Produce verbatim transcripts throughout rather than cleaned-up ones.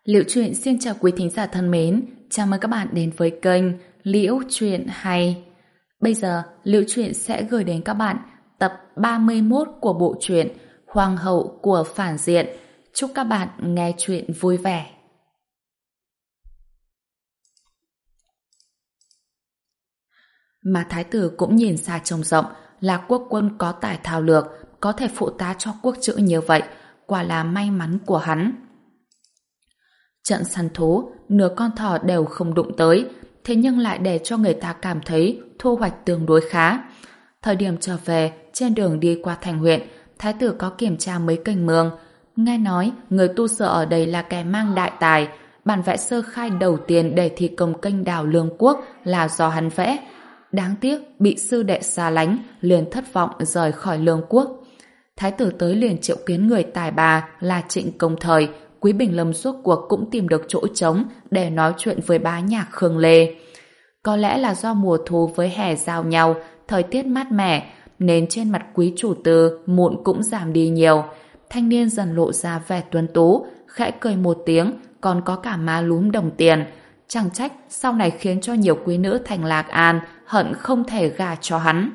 Liễu Chuyện xin chào quý thính giả thân mến, chào mừng các bạn đến với kênh Liễu Chuyện Hay. Bây giờ, Liễu Chuyện sẽ gửi đến các bạn tập ba mươi mốt của bộ truyện Hoàng hậu của phản diện. Chúc các bạn nghe chuyện vui vẻ. Mà thái tử cũng nhìn xa trông rộng, là quốc quân có tài thao lược, có thể phụ tá cho quốc chữ như vậy, quả là may mắn của hắn. Trận săn thú, nửa con thỏ đều không đụng tới, thế nhưng lại để cho người ta cảm thấy thu hoạch tương đối khá. Thời điểm trở về, trên đường đi qua thành huyện, thái tử có kiểm tra mấy kênh mương. Nghe nói, người tu sửa ở đây là kẻ mang đại tài, bản vẽ sơ khai đầu tiên để thi công kênh đào Lương Quốc là do hắn vẽ. Đáng tiếc, bị sư đệ xa lánh, liền thất vọng rời khỏi Lương Quốc. Thái tử tới liền triệu kiến người tài ba là Trịnh Công Thời. Quý Bình Lâm suốt cuộc cũng tìm được chỗ trống để nói chuyện với bá nhạc Khương Lê. Có lẽ là do mùa thu với hè giao nhau, thời tiết mát mẻ, nên trên mặt quý chủ tư mụn cũng giảm đi nhiều. Thanh niên dần lộ ra vẻ tuấn tú, khẽ cười một tiếng, còn có cả má lúm đồng tiền. Chẳng trách sau này khiến cho nhiều quý nữ thành Lạc An hận không thể gả cho hắn.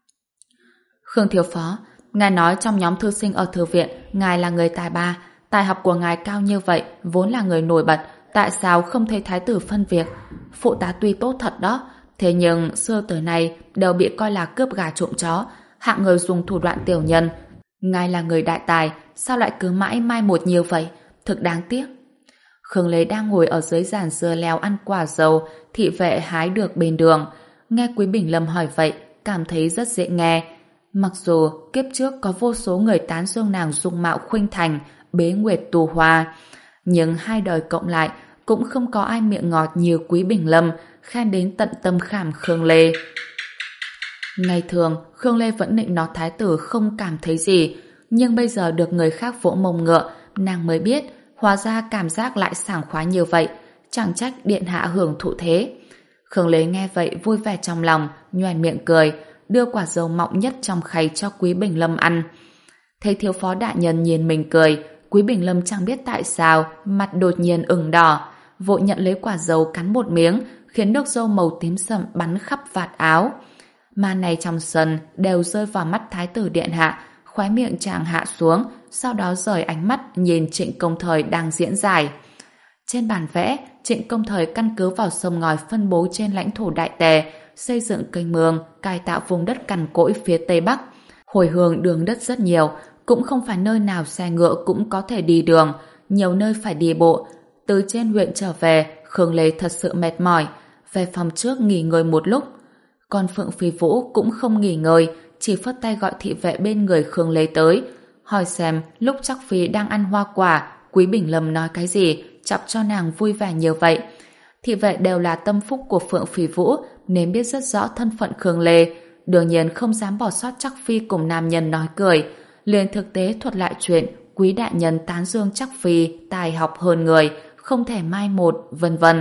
Khương thiếu phó, ngài nói trong nhóm thư sinh ở thư viện, ngài là người tài ba. Tài học của ngài cao như vậy, vốn là người nổi bật, tại sao không thấy thái tử phân việc? Phụ tá tuy tốt thật đó, thế nhưng xưa tới nay đều bị coi là cướp gà trộm chó, hạng người dùng thủ đoạn tiểu nhân. Ngài là người đại tài, sao lại cứ mãi mai một nhiều vậy? Thực đáng tiếc. Khương Lê đang ngồi ở dưới giàn dưa leo ăn quả dầu, thị vệ hái được bên đường. Nghe Quý Bình Lâm hỏi vậy, cảm thấy rất dễ nghe. Mặc dù kiếp trước có vô số người tán dương nàng dung mạo khuynh thành, bế nguyệt tu hoa, nhưng hai đời cộng lại cũng không có ai miệng ngọt như Quý Bình Lâm khen đến tận tâm khảm Khương Lê. Ngày thường Khương Lê vẫn định nói thái tử không cảm thấy gì, nhưng bây giờ được người khác vỗ mông ngựa, nàng mới biết hóa ra cảm giác lại sảng khoái như vậy, chẳng trách điện hạ hưởng thụ thế. Khương Lê nghe vậy vui vẻ trong lòng, nhoẻn miệng cười, đưa quả dầu mọng nhất trong khay cho Quý Bình Lâm ăn. Thấy thiếu phó đại nhân nhìn mình cười, Quý Bình Lâm chẳng biết tại sao mặt đột nhiên ửng đỏ, vội nhận lấy quả dầu cắn một miếng, khiến nước dâu màu tím sậm bắn khắp vạt áo. Mà này trong sân đều rơi vào mắt thái tử điện hạ, khóe miệng chàng hạ xuống, sau đó rời ánh mắt nhìn Trịnh Công Thời đang diễn giải. Trên bản vẽ, Trịnh Công Thời căn cứ vào sông ngòi phân bố trên lãnh thổ Đại Tề, xây dựng kênh mương, cải tạo vùng đất cằn cỗi phía Tây Bắc. Hồi hương đường đất rất nhiều, cũng không phải nơi nào xe ngựa cũng có thể đi đường, nhiều nơi phải đi bộ. Từ trên huyện trở về, Khương Lê thật sự mệt mỏi, về phòng trước nghỉ ngơi một lúc. Còn Phượng Phi Vũ cũng không nghỉ ngơi, chỉ phất tay gọi thị vệ bên người Khương Lê tới, hỏi xem lúc chắc Phi đang ăn hoa quả, Quý Bình Lâm nói cái gì, chọc cho nàng vui vẻ như vậy. Thị vệ đều là tâm phúc của Phượng Phi Vũ, nên biết rất rõ thân phận Khương Lê, đương nhiên không dám bỏ sót chắc Phi cùng nam nhân nói cười, liền thực tế thuật lại chuyện Quý đại nhân tán dương chắc Phi tài học hơn người, không thể mai một, vân vân.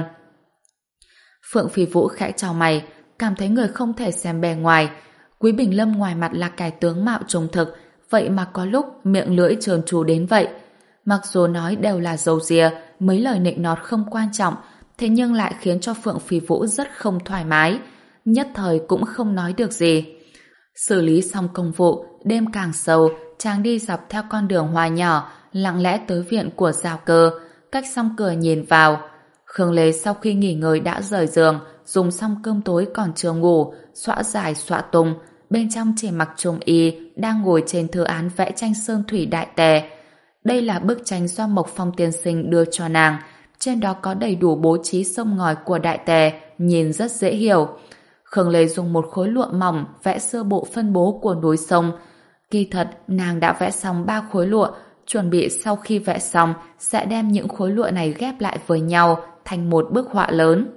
Phượng Phi Vũ khẽ chau mày, cảm thấy người không thể xem bề ngoài. Quý Bình Lâm ngoài mặt là kẻ tướng mạo trung thực, vậy mà có lúc miệng lưỡi trơn tru đến vậy. Mặc dù nói đều là dầu dìa, mấy lời nịnh nọt không quan trọng, thế nhưng lại khiến cho Phượng Phi Vũ rất không thoải mái, nhất thời cũng không nói được gì. Xử lý xong công vụ, đêm càng sâu, chàng đi dọc theo con đường hoa nhỏ, lặng lẽ tới viện của Giao Cơ, cách xong cửa nhìn vào. Khương Lê sau khi nghỉ ngơi đã rời giường, dùng xong cơm tối còn chưa ngủ, xõa dài xõa tung, bên trong chỉ mặc trung y, đang ngồi trên thư án vẽ tranh sơn thủy Đại Tề. Đây là bức tranh do Mộc Phong tiên sinh đưa cho nàng, trên đó có đầy đủ bố trí sông ngòi của Đại Tề, nhìn rất dễ hiểu. Khương Lê dùng một khối lụa mỏng vẽ sơ bộ phân bố của núi sông. Kỳ thật, nàng đã vẽ xong ba khối lụa, chuẩn bị sau khi vẽ xong sẽ đem những khối lụa này ghép lại với nhau thành một bức họa lớn.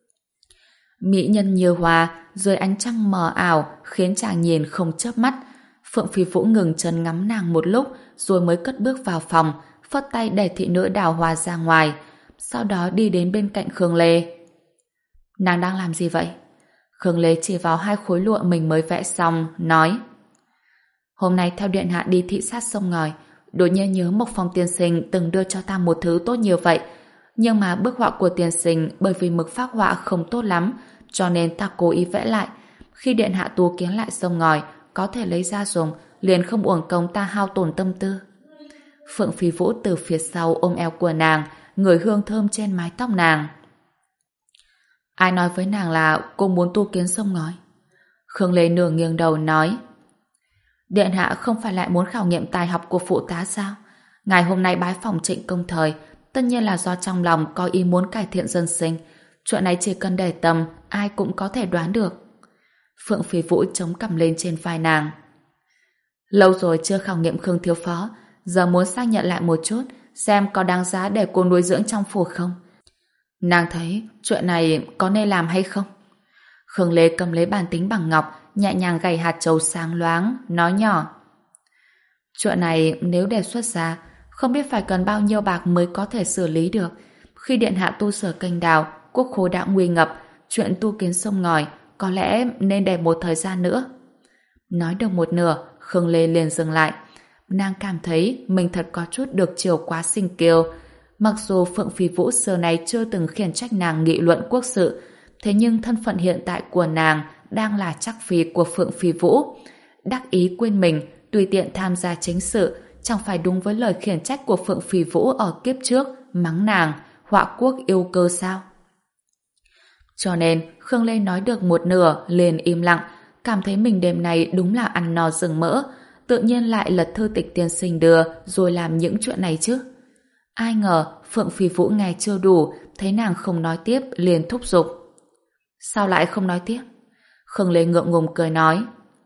Mỹ nhân như hoa, dưới ánh trăng mờ ảo khiến chàng nhìn không chớp mắt. Phượng Phi Vũ ngừng chân ngắm nàng một lúc rồi mới cất bước vào phòng, phất tay để thị nữ đào hoa ra ngoài, sau đó đi đến bên cạnh Khương Lê. Nàng đang làm gì vậy? Khương Lê chỉ vào hai khối lụa mình mới vẽ xong, nói: Hôm nay theo điện hạ đi thị sát sông ngòi, đột nhiên nhớ Mộc Phong tiên sinh từng đưa cho ta một thứ tốt như vậy, Nhưng mà bức họa của tiên sinh bởi vì mực phác họa không tốt lắm, cho nên ta cố ý vẽ lại. Khi điện hạ tu kiến lại sông ngòi, có thể lấy ra dùng, liền không uổng công ta hao tổn tâm tư. Phượng Phi Vũ từ phía sau ôm eo của nàng, ngửi hương thơm trên mái tóc nàng. Ai nói với nàng là cô muốn tu kiến sông ngòi? Khương Lê nửa nghiêng đầu nói. Điện hạ không phải lại muốn khảo nghiệm tài học của phụ tá sao? Ngày hôm nay bái phòng Trịnh Công Thời, tất nhiên là do trong lòng có ý muốn cải thiện dân sinh. Chuyện này chỉ cần để tâm, ai cũng có thể đoán được. Phượng Phi Vũ chống cằm lên trên vai nàng. Lâu rồi chưa khảo nghiệm Khương thiếu phó, giờ muốn xác nhận lại một chút, xem có đáng giá để cô nuôi dưỡng trong phủ không. Nàng thấy chuyện này có nên làm hay không? Khương Lê cầm lấy bàn tính bằng ngọc, nhẹ nhàng gảy hạt châu sáng loáng, nói nhỏ. Chuyện này nếu đề xuất ra, không biết phải cần bao nhiêu bạc mới có thể xử lý được. Khi điện hạ tu sửa kênh đào, quốc khố đã nguy ngập, chuyện tu kiến sông ngòi có lẽ nên để một thời gian nữa. Nói được một nửa, Khương Lê liền dừng lại. Nàng cảm thấy mình thật có chút được chiều quá sinh kiêu. Mặc dù Phượng Phi Vũ xưa này chưa từng khiển trách nàng nghị luận quốc sự, thế nhưng thân phận hiện tại của nàng đang là trắc phi của Phượng Phi Vũ. Đắc ý quên mình, tùy tiện tham gia chính sự, chẳng phải đúng với lời khiển trách của Phượng Phi Vũ ở kiếp trước, mắng nàng, họa quốc yêu cơ sao? Cho nên, Khương Lê nói được một nửa, liền im lặng, cảm thấy mình đêm nay đúng là ăn no rừng mỡ, tự nhiên lại lật thư tịch tiên sinh đưa, rồi làm những chuyện này chứ. Ai ngờ, Phượng Phi Vũ nghe chưa đủ, thấy nàng không nói tiếp, liền thúc giục. Sao lại không nói tiếp? Khương Lê ngượng ngùng cười nói.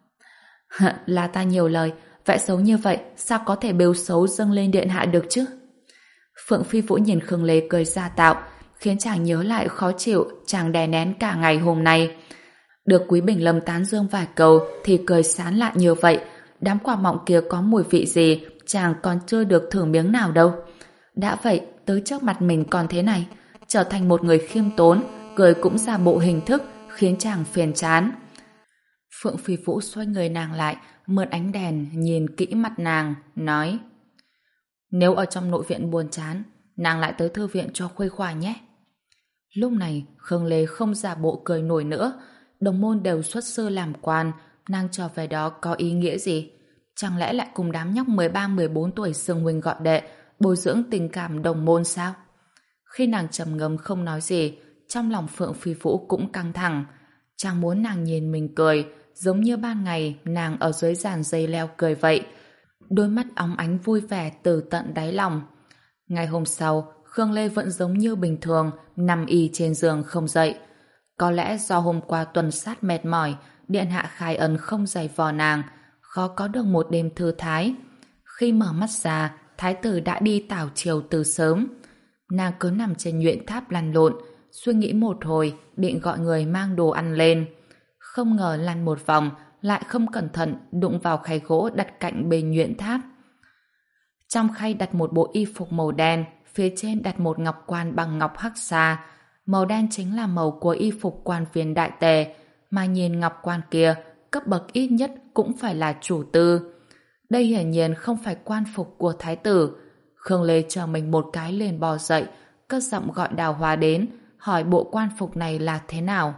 Là ta nhiều lời, vẽ xấu như vậy, sao có thể bêu xấu dâng lên điện hạ được chứ? Phượng Phi Vũ nhìn Khương Lê cười ra tạo, khiến chàng nhớ lại khó chịu, chàng đè nén cả ngày hôm nay. Được Quý Bình Lâm tán dương vài câu thì cười sán lại như vậy. Đám quả mọng kia có mùi vị gì, chàng còn chưa được thử miếng nào đâu. Đã vậy, tới trước mặt mình còn thế này, trở thành một người khiêm tốn, cười cũng ra bộ hình thức, khiến chàng phiền chán. Phượng Phi Vũ xoay người nàng lại, mượn ánh đèn, nhìn kỹ mặt nàng, nói: Nếu ở trong nội viện buồn chán, nàng lại tới thư viện cho khuây khỏa nhé. Lúc này, Khương Lê không giả bộ cười nổi nữa. Đồng môn đều xuất sư làm quan, nàng trở về đó có ý nghĩa gì? Chẳng lẽ lại cùng đám nhóc mười ba mười bốn tuổi xưng huynh gọi đệ, bồi dưỡng tình cảm đồng môn sao? Khi nàng trầm ngâm không nói gì, trong lòng Phượng Phi Vũ cũng căng thẳng. Chàng muốn nàng nhìn mình cười, giống như ban ngày nàng ở dưới giàn dây leo cười vậy. Đôi mắt óng ánh vui vẻ từ tận đáy lòng. Ngày hôm sau, Khương Lê vẫn giống như bình thường, nằm y trên giường không dậy. Có lẽ do hôm qua tuần sát mệt mỏi, điện hạ khai ân không giày vò nàng, khó có được một đêm thư thái. Khi mở mắt ra, thái tử đã đi tảo triều từ sớm. Nàng cứ nằm trên nhuyễn tháp lăn lộn, suy nghĩ một hồi, định gọi người mang đồ ăn lên. Không ngờ lăn một vòng, lại không cẩn thận đụng vào khay gỗ đặt cạnh bên nhuyễn tháp. Trong khay đặt một bộ y phục màu đen, phía trên đặt một ngọc quan bằng ngọc hắc sa. Màu đen chính là màu của y phục quan viên đại tề, mà nhìn ngọc quan kia, cấp bậc ít nhất cũng phải là chủ tư. Đây hiển nhiên không phải quan phục của thái tử. Khương Lê chờ mình một cái liền bò dậy, cất giọng gọi Đào Hoa đến, hỏi bộ quan phục này là thế nào.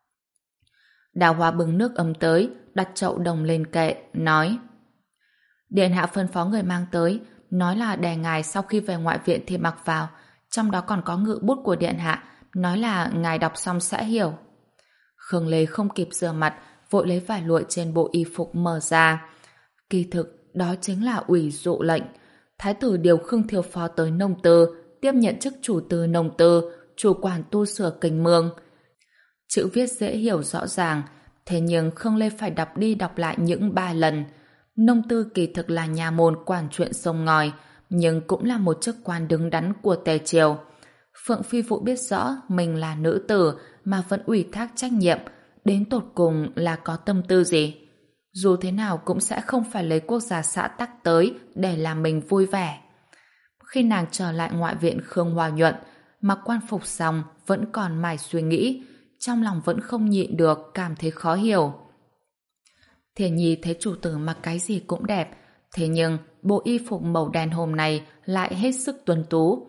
Đào Hoa bưng nước ấm tới, đặt chậu đồng lên kệ, nói: Điện hạ phân phó người mang tới, nói là để ngài sau khi về ngoại viện thì mặc vào, trong đó còn có ngự bút của điện hạ, nói là ngài đọc xong sẽ hiểu. Khương Lê không kịp rửa mặt, vội lấy vải lụa trên bộ y phục mở ra. Kỳ thực, đó chính là ủy dụ lệnh. Thái tử điều Khương Thiếu Phó tới nông tư, tiếp nhận chức chủ tư nông tư, chủ quản tu sửa kình mương. Chữ viết dễ hiểu rõ ràng, thế nhưng Khương Lê phải đọc đi đọc lại những ba lần. Nông tư kỳ thực là nhà môn quản chuyện sông ngòi, nhưng cũng là một chức quan đứng đắn của Tề Triều. Phượng Phi Vũ biết rõ mình là nữ tử mà vẫn ủy thác trách nhiệm, đến tột cùng là có tâm tư gì. Dù thế nào cũng sẽ không phải lấy quốc gia xã Tắc tới để làm mình vui vẻ. Khi nàng trở lại ngoại viện Khương Hoa Nhuận, mặc quan phục xong vẫn còn mải suy nghĩ, trong lòng vẫn không nhịn được cảm thấy khó hiểu. Thiền Nhi thấy chủ tử mặc cái gì cũng đẹp, thế nhưng bộ y phục màu đen hôm nay lại hết sức tuấn tú.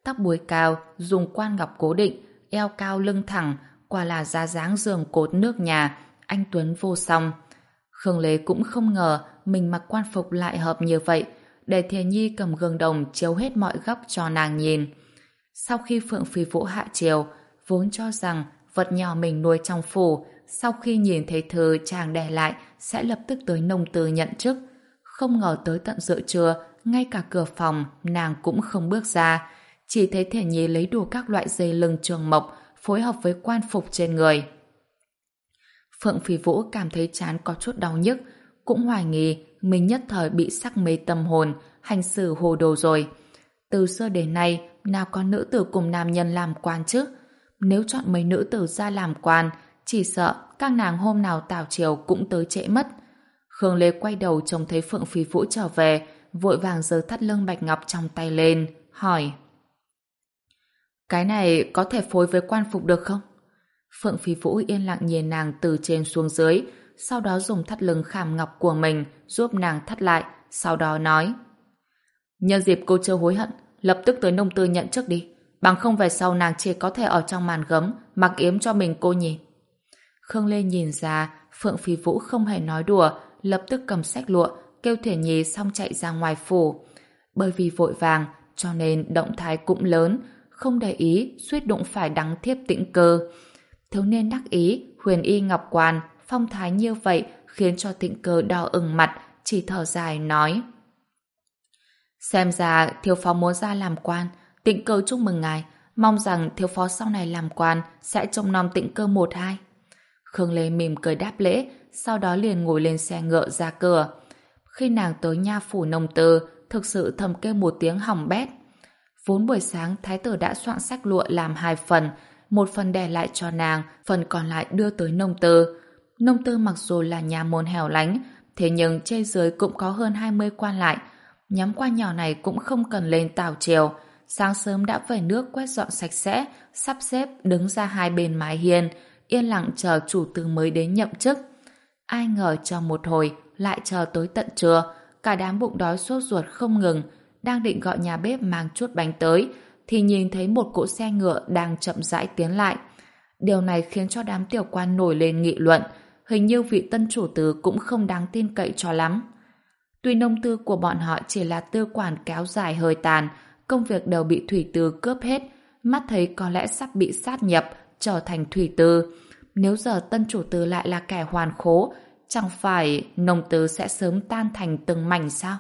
tóc búi cao, dùng quan ngọc cố định, eo cao lưng thẳng, quả là ra dáng giường cột nước nhà, anh tuấn vô song. Khương Lê cũng không ngờ mình mặc quan phục lại hợp như vậy, để Thiền Nhi cầm gương đồng chiếu hết mọi góc cho nàng nhìn. Sau khi Phượng Phi Vũ hạ triều, vốn cho rằng vật nhỏ mình nuôi trong phủ, sau khi nhìn thấy thư chàng để lại sẽ lập tức tới nông tư nhận chức. Không ngờ tới tận giữa trưa, ngay cả cửa phòng nàng cũng không bước ra, chỉ thấy Thiền Nhi lấy đủ các loại dây lưng trường mộc phối hợp với quan phục trên người. Phượng Phi Vũ cảm thấy trán có chút đau nhức, cũng hoài nghi mình nhất thời bị sắc mê tâm hồn, hành xử hồ đồ rồi. Từ xưa đến nay, nào có nữ tử cùng nam nhân làm quan chứ? Nếu chọn mấy nữ tử ra làm quan, chỉ sợ các nàng hôm nào tảo triều cũng tới trễ mất. Khương Lê quay đầu trông thấy Phượng Phi Vũ trở về, vội vàng giơ thắt lưng bạch ngọc trong tay lên, hỏi: cái này có thể phối với quan phục được không? Phượng Phi Vũ yên lặng nhìn nàng từ trên xuống dưới, sau đó dùng thắt lưng khảm ngọc của mình giúp nàng thắt lại, sau đó nói: nhân dịp cô chưa hối hận, lập tức tới nông tư nhận chức đi, bằng không về sau nàng chỉ có thể ở trong màn gấm mặc yếm cho mình cô nhìn. Khương Lê nhìn ra Phượng Phi Vũ không hề nói đùa, lập tức cầm xách lụa kêu Thiển Nhi xong chạy ra ngoài phủ. Bởi vì vội vàng cho nên động thái cũng lớn, không để ý suýt đụng phải Đăng Thiếp Tĩnh Cơ. Thiếu niên đắc ý huyền y ngọc quan phong thái như vậy khiến cho Tĩnh Cơ đỏ ửng mặt, chỉ thở dài nói: xem ra thiếu phó muốn ra làm quan. Tĩnh Cơ chúc mừng ngài, mong rằng thiếu phó sau này làm quan sẽ trông nom Tĩnh Cơ một hai. Khương Lê mỉm cười đáp lễ, sau đó liền ngồi lên xe ngựa ra cửa. Khi nàng tới nha phủ nông tư, thực sự thầm kêu một tiếng hỏng bét. Vốn buổi sáng thái tử đã soạn sách lụa làm hai phần, một phần để lại cho nàng, phần còn lại đưa tới nông tư. Nông tư mặc dù là nhà môn hẻo lánh, thế nhưng trên dưới cũng có hơn hai mươi quan lại. Nhóm quan nhỏ này cũng không cần lên tảo triều, sáng sớm đã về nước quét dọn sạch sẽ, sắp xếp đứng ra hai bên mái hiên, yên lặng chờ chủ tử mới đến nhậm chức. Ai ngờ chờ một hồi, lại chờ tới tận trưa, cả đám bụng đói sốt ruột không ngừng, đang định gọi nhà bếp mang chút bánh tới, thì nhìn thấy một cỗ xe ngựa đang chậm rãi tiến lại. Điều này khiến cho đám tiểu quan nổi lên nghị luận, hình như vị tân chủ tử cũng không đáng tin cậy cho lắm. Tuy nông tư của bọn họ chỉ là tư quản kéo dài hơi tàn, công việc đều bị thủy tư cướp hết, mắt thấy có lẽ sắp bị sát nhập, trở thành thủy tư. Nếu giờ tân chủ tư lại là kẻ hoàn khố, chẳng phải nông tư sẽ sớm tan thành từng mảnh sao?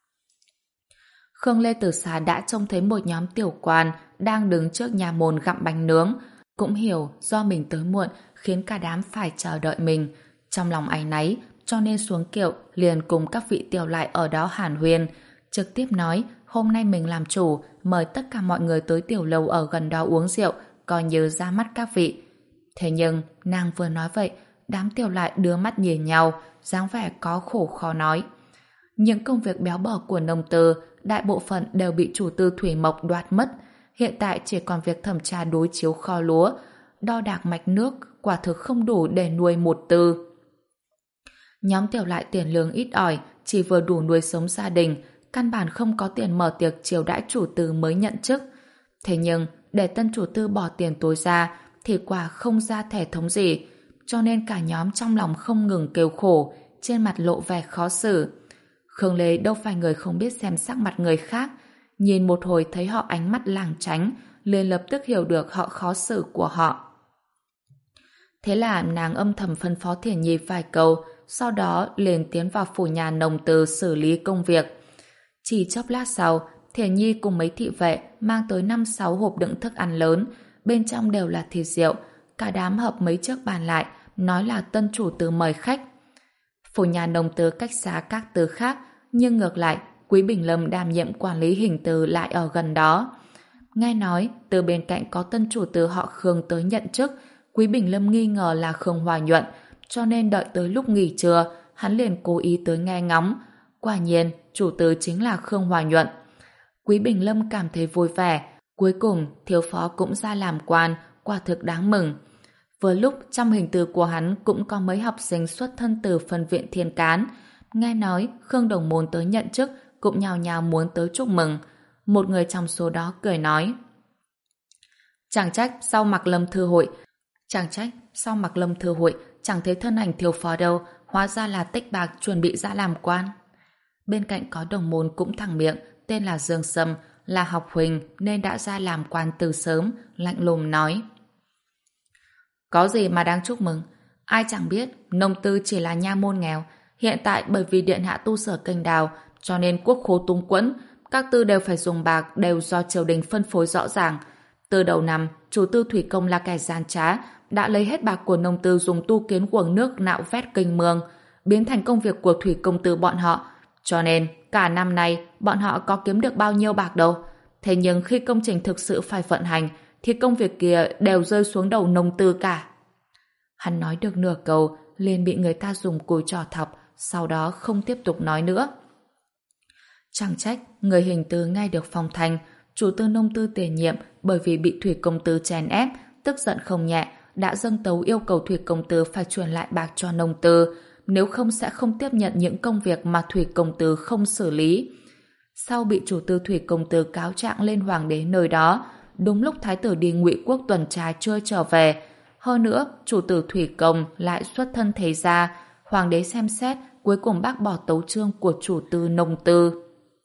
Khương Lê từ xa đã trông thấy một nhóm tiểu quan đang đứng trước nhà môn gặm bánh nướng, cũng hiểu do mình tới muộn khiến cả đám phải chờ đợi mình. Trong lòng áy náy, cho nên xuống kiệu liền cùng các vị tiểu lại ở đó hàn huyên, trực tiếp nói hôm nay mình làm chủ, mời tất cả mọi người tới tiểu lầu ở gần đó uống rượu, coi như ra mắt các vị. Thế nhưng nàng vừa nói vậy, đám tiểu lại đưa mắt nhìn nhau, dáng vẻ có khổ khó nói. Những công việc béo bở của nông tư, đại bộ phận đều bị chủ tư Thủy Mộc đoạt mất. Hiện tại chỉ còn việc thẩm tra đối chiếu kho lúa, đo đạc mạch nước, quả thực không đủ để nuôi một tư. Nhóm tiểu lại tiền lương ít ỏi, chỉ vừa đủ nuôi sống gia đình, căn bản không có tiền mở tiệc chiêu đãi chủ tư mới nhận chức. Thế nhưng, để tân chủ tư bỏ tiền tối ra, thì quả không ra thể thống gì, cho nên cả nhóm trong lòng không ngừng kêu khổ, trên mặt lộ vẻ khó xử. Khương Lê đâu phải người không biết xem sắc mặt người khác, nhìn một hồi thấy họ ánh mắt lảng tránh, liền lập tức hiểu được họ khó xử của họ. Thế là nàng âm thầm phân phó Thiển Nhi vài câu, sau đó liền tiến vào phủ nhà nông tư xử lý công việc. Chỉ chốc lát sau, Thiển Nhi cùng mấy thị vệ mang tới năm sáu hộp đựng thức ăn lớn, bên trong đều là thịt rượu, cả đám hợp mấy chiếc bàn lại, nói là tân chủ tư mời khách. Phủ nhà nông tư cách xa các tư khác, nhưng ngược lại, Quý Bình Lâm đảm nhiệm quản lý hình tư lại ở gần đó. Nghe nói, từ bên cạnh có tân chủ tư họ Khương tới nhận chức, Quý Bình Lâm nghi ngờ là Khương Hòa Nhuận, cho nên đợi tới lúc nghỉ trưa, hắn liền cố ý tới nghe ngóng. Quả nhiên, chủ tư chính là Khương Hòa Nhuận. Quý Bình Lâm cảm thấy vui vẻ, cuối cùng thiếu phó cũng ra làm quan, quả thực đáng mừng. Vừa lúc trong hình tư của hắn cũng có mấy học sinh xuất thân từ phân viện Thiên Cán. Nghe nói Khương Đồng Môn tới nhận chức cũng nhào nhào muốn tới chúc mừng. Một người trong số đó cười nói: Chẳng trách sau Mạc Lâm Thư hội, chẳng trách sau Mạc Lâm Thư hội chẳng thấy thân ảnh thiếu phó đâu, hóa ra là tích bạc chuẩn bị ra làm quan. Bên cạnh có đồng môn cũng thẳng miệng, tên là Dương Sâm, là học huỳnh nên đã ra làm quan từ sớm, lạnh lùng nói. Có gì mà đáng chúc mừng, ai chẳng biết nông tư chỉ là nha môn nghèo, hiện tại bởi vì điện hạ tu sửa kênh đào, cho nên quốc khố túng quẫn, các tư đều phải dùng bạc, đều do triều đình phân phối rõ ràng. Từ đầu năm, chủ tư Thủy Công là kẻ gian trá, đã lấy hết bạc của nông tư dùng tu kiến quầng nước nạo vét kênh mương, biến thành công việc của Thủy Công Tư bọn họ. Cho nên, cả năm nay, bọn họ có kiếm được bao nhiêu bạc đâu. Thế nhưng khi công trình thực sự phải vận hành, thì công việc kia đều rơi xuống đầu nông tư cả. Hắn nói được nửa câu, liền bị người ta dùng cùi trò thọc, sau đó không tiếp tục nói nữa. Chẳng trách, người hình tư ngay được phong thành, chủ tư nông tư tiền nhiệm bởi vì bị Thủy Công Tư chèn ép, tức giận không nhẹ, đã dâng tấu yêu cầu Thủy Công Tư phải chuyển lại bạc cho nông tư, nếu không sẽ không tiếp nhận những công việc mà Thủy Công Tư không xử lý. Sau bị chủ tư Thủy Công Tư cáo trạng lên hoàng đế nơi đó, đúng lúc thái tử đi Ngụy Quốc tuần tra chưa trở về. Hơn nữa, chủ tử Thủy Công lại xuất thân thế gia, hoàng đế xem xét, cuối cùng bác bỏ tấu chương của chủ tư nông tư.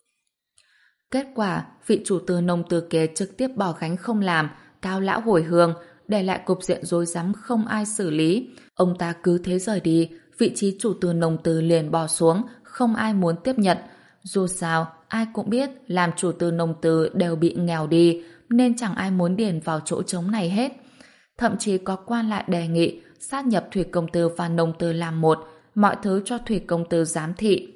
Kết quả, vị chủ tư nông tư kia trực tiếp bỏ gánh không làm, cao lão hồi hương, để lại cục diện rối rắm không ai xử lý. Ông ta cứ thế rời đi, vị trí chủ tư nông tư liền bỏ xuống, không ai muốn tiếp nhận. Dù sao, ai cũng biết làm chủ tư nông tư đều bị nghèo đi, nên chẳng ai muốn điền vào chỗ trống này hết. Thậm chí có quan lại đề nghị sát nhập Thủy Công Tư và nông tư làm một, mọi thứ cho Thủy Công Tư giám thị.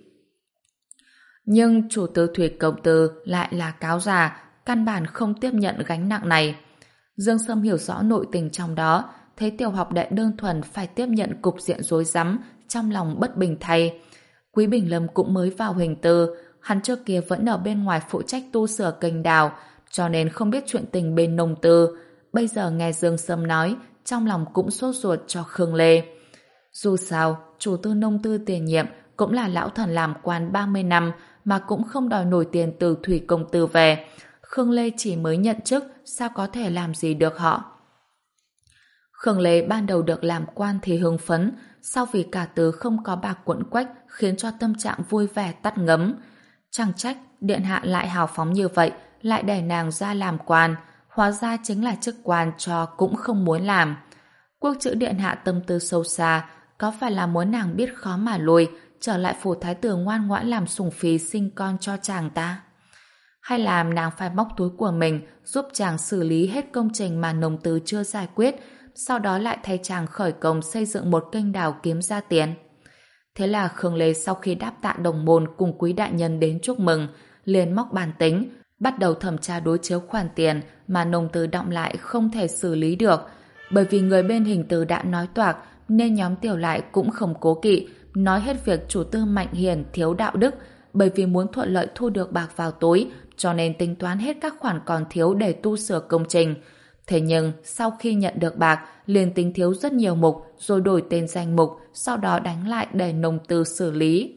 Nhưng chủ tư Thủy Công Tư lại là cáo già, căn bản không tiếp nhận gánh nặng này. Dương Sâm hiểu rõ nội tình trong đó, thấy tiểu học đệ đơn thuần phải tiếp nhận cục diện rối rắm, trong lòng bất bình thay. Quý Bình Lâm cũng mới vào hình tư, hắn trước kia vẫn ở bên ngoài phụ trách tu sửa kênh đào, cho nên không biết chuyện tình bên nông tư. Bây giờ nghe Dương Sâm nói, trong lòng cũng sốt ruột cho Khương Lê. Dù sao, chủ tư nông tư tiền nhiệm cũng là lão thần làm quan ba mươi năm mà cũng không đòi nổi tiền từ Thủy Công Tư về. Khương Lê chỉ mới nhận chức, sao có thể làm gì được họ? Khương Lê ban đầu được làm quan thì hưng phấn, sau vì cả tứ không có bạc quẫn quách khiến cho tâm trạng vui vẻ tắt ngấm. Chẳng trách điện hạ lại hào phóng như vậy, lại để nàng ra làm quan, hóa ra chính là chức quan cho cũng không muốn làm. Quốc chữ điện hạ tâm tư sâu xa, có phải là muốn nàng biết khó mà lùi, trở lại phủ thái tử ngoan ngoãn làm sủng phi sinh con cho chàng ta? Hay là nàng phải móc túi của mình giúp chàng xử lý hết công trình mà nông tư chưa giải quyết, sau đó lại thay chàng khởi công xây dựng một kênh đào kiếm ra tiền? Thế là Khương Lê sau khi đáp tạ đồng môn cùng quý đại nhân đến chúc mừng, liền móc bàn tính, bắt đầu thẩm tra đối chiếu khoản tiền mà nông tư đọng lại không thể xử lý được. Bởi vì người bên hình tư đã nói toạc, nên nhóm tiểu lại cũng không cố kỵ, nói hết việc chủ tư Mạnh Hiền thiếu đạo đức, bởi vì muốn thuận lợi thu được bạc vào túi, cho nên tính toán hết các khoản còn thiếu để tu sửa công trình. Thế nhưng, sau khi nhận được bạc, liền tính thiếu rất nhiều mục, rồi đổi tên danh mục, sau đó đánh lại để nông tư xử lý.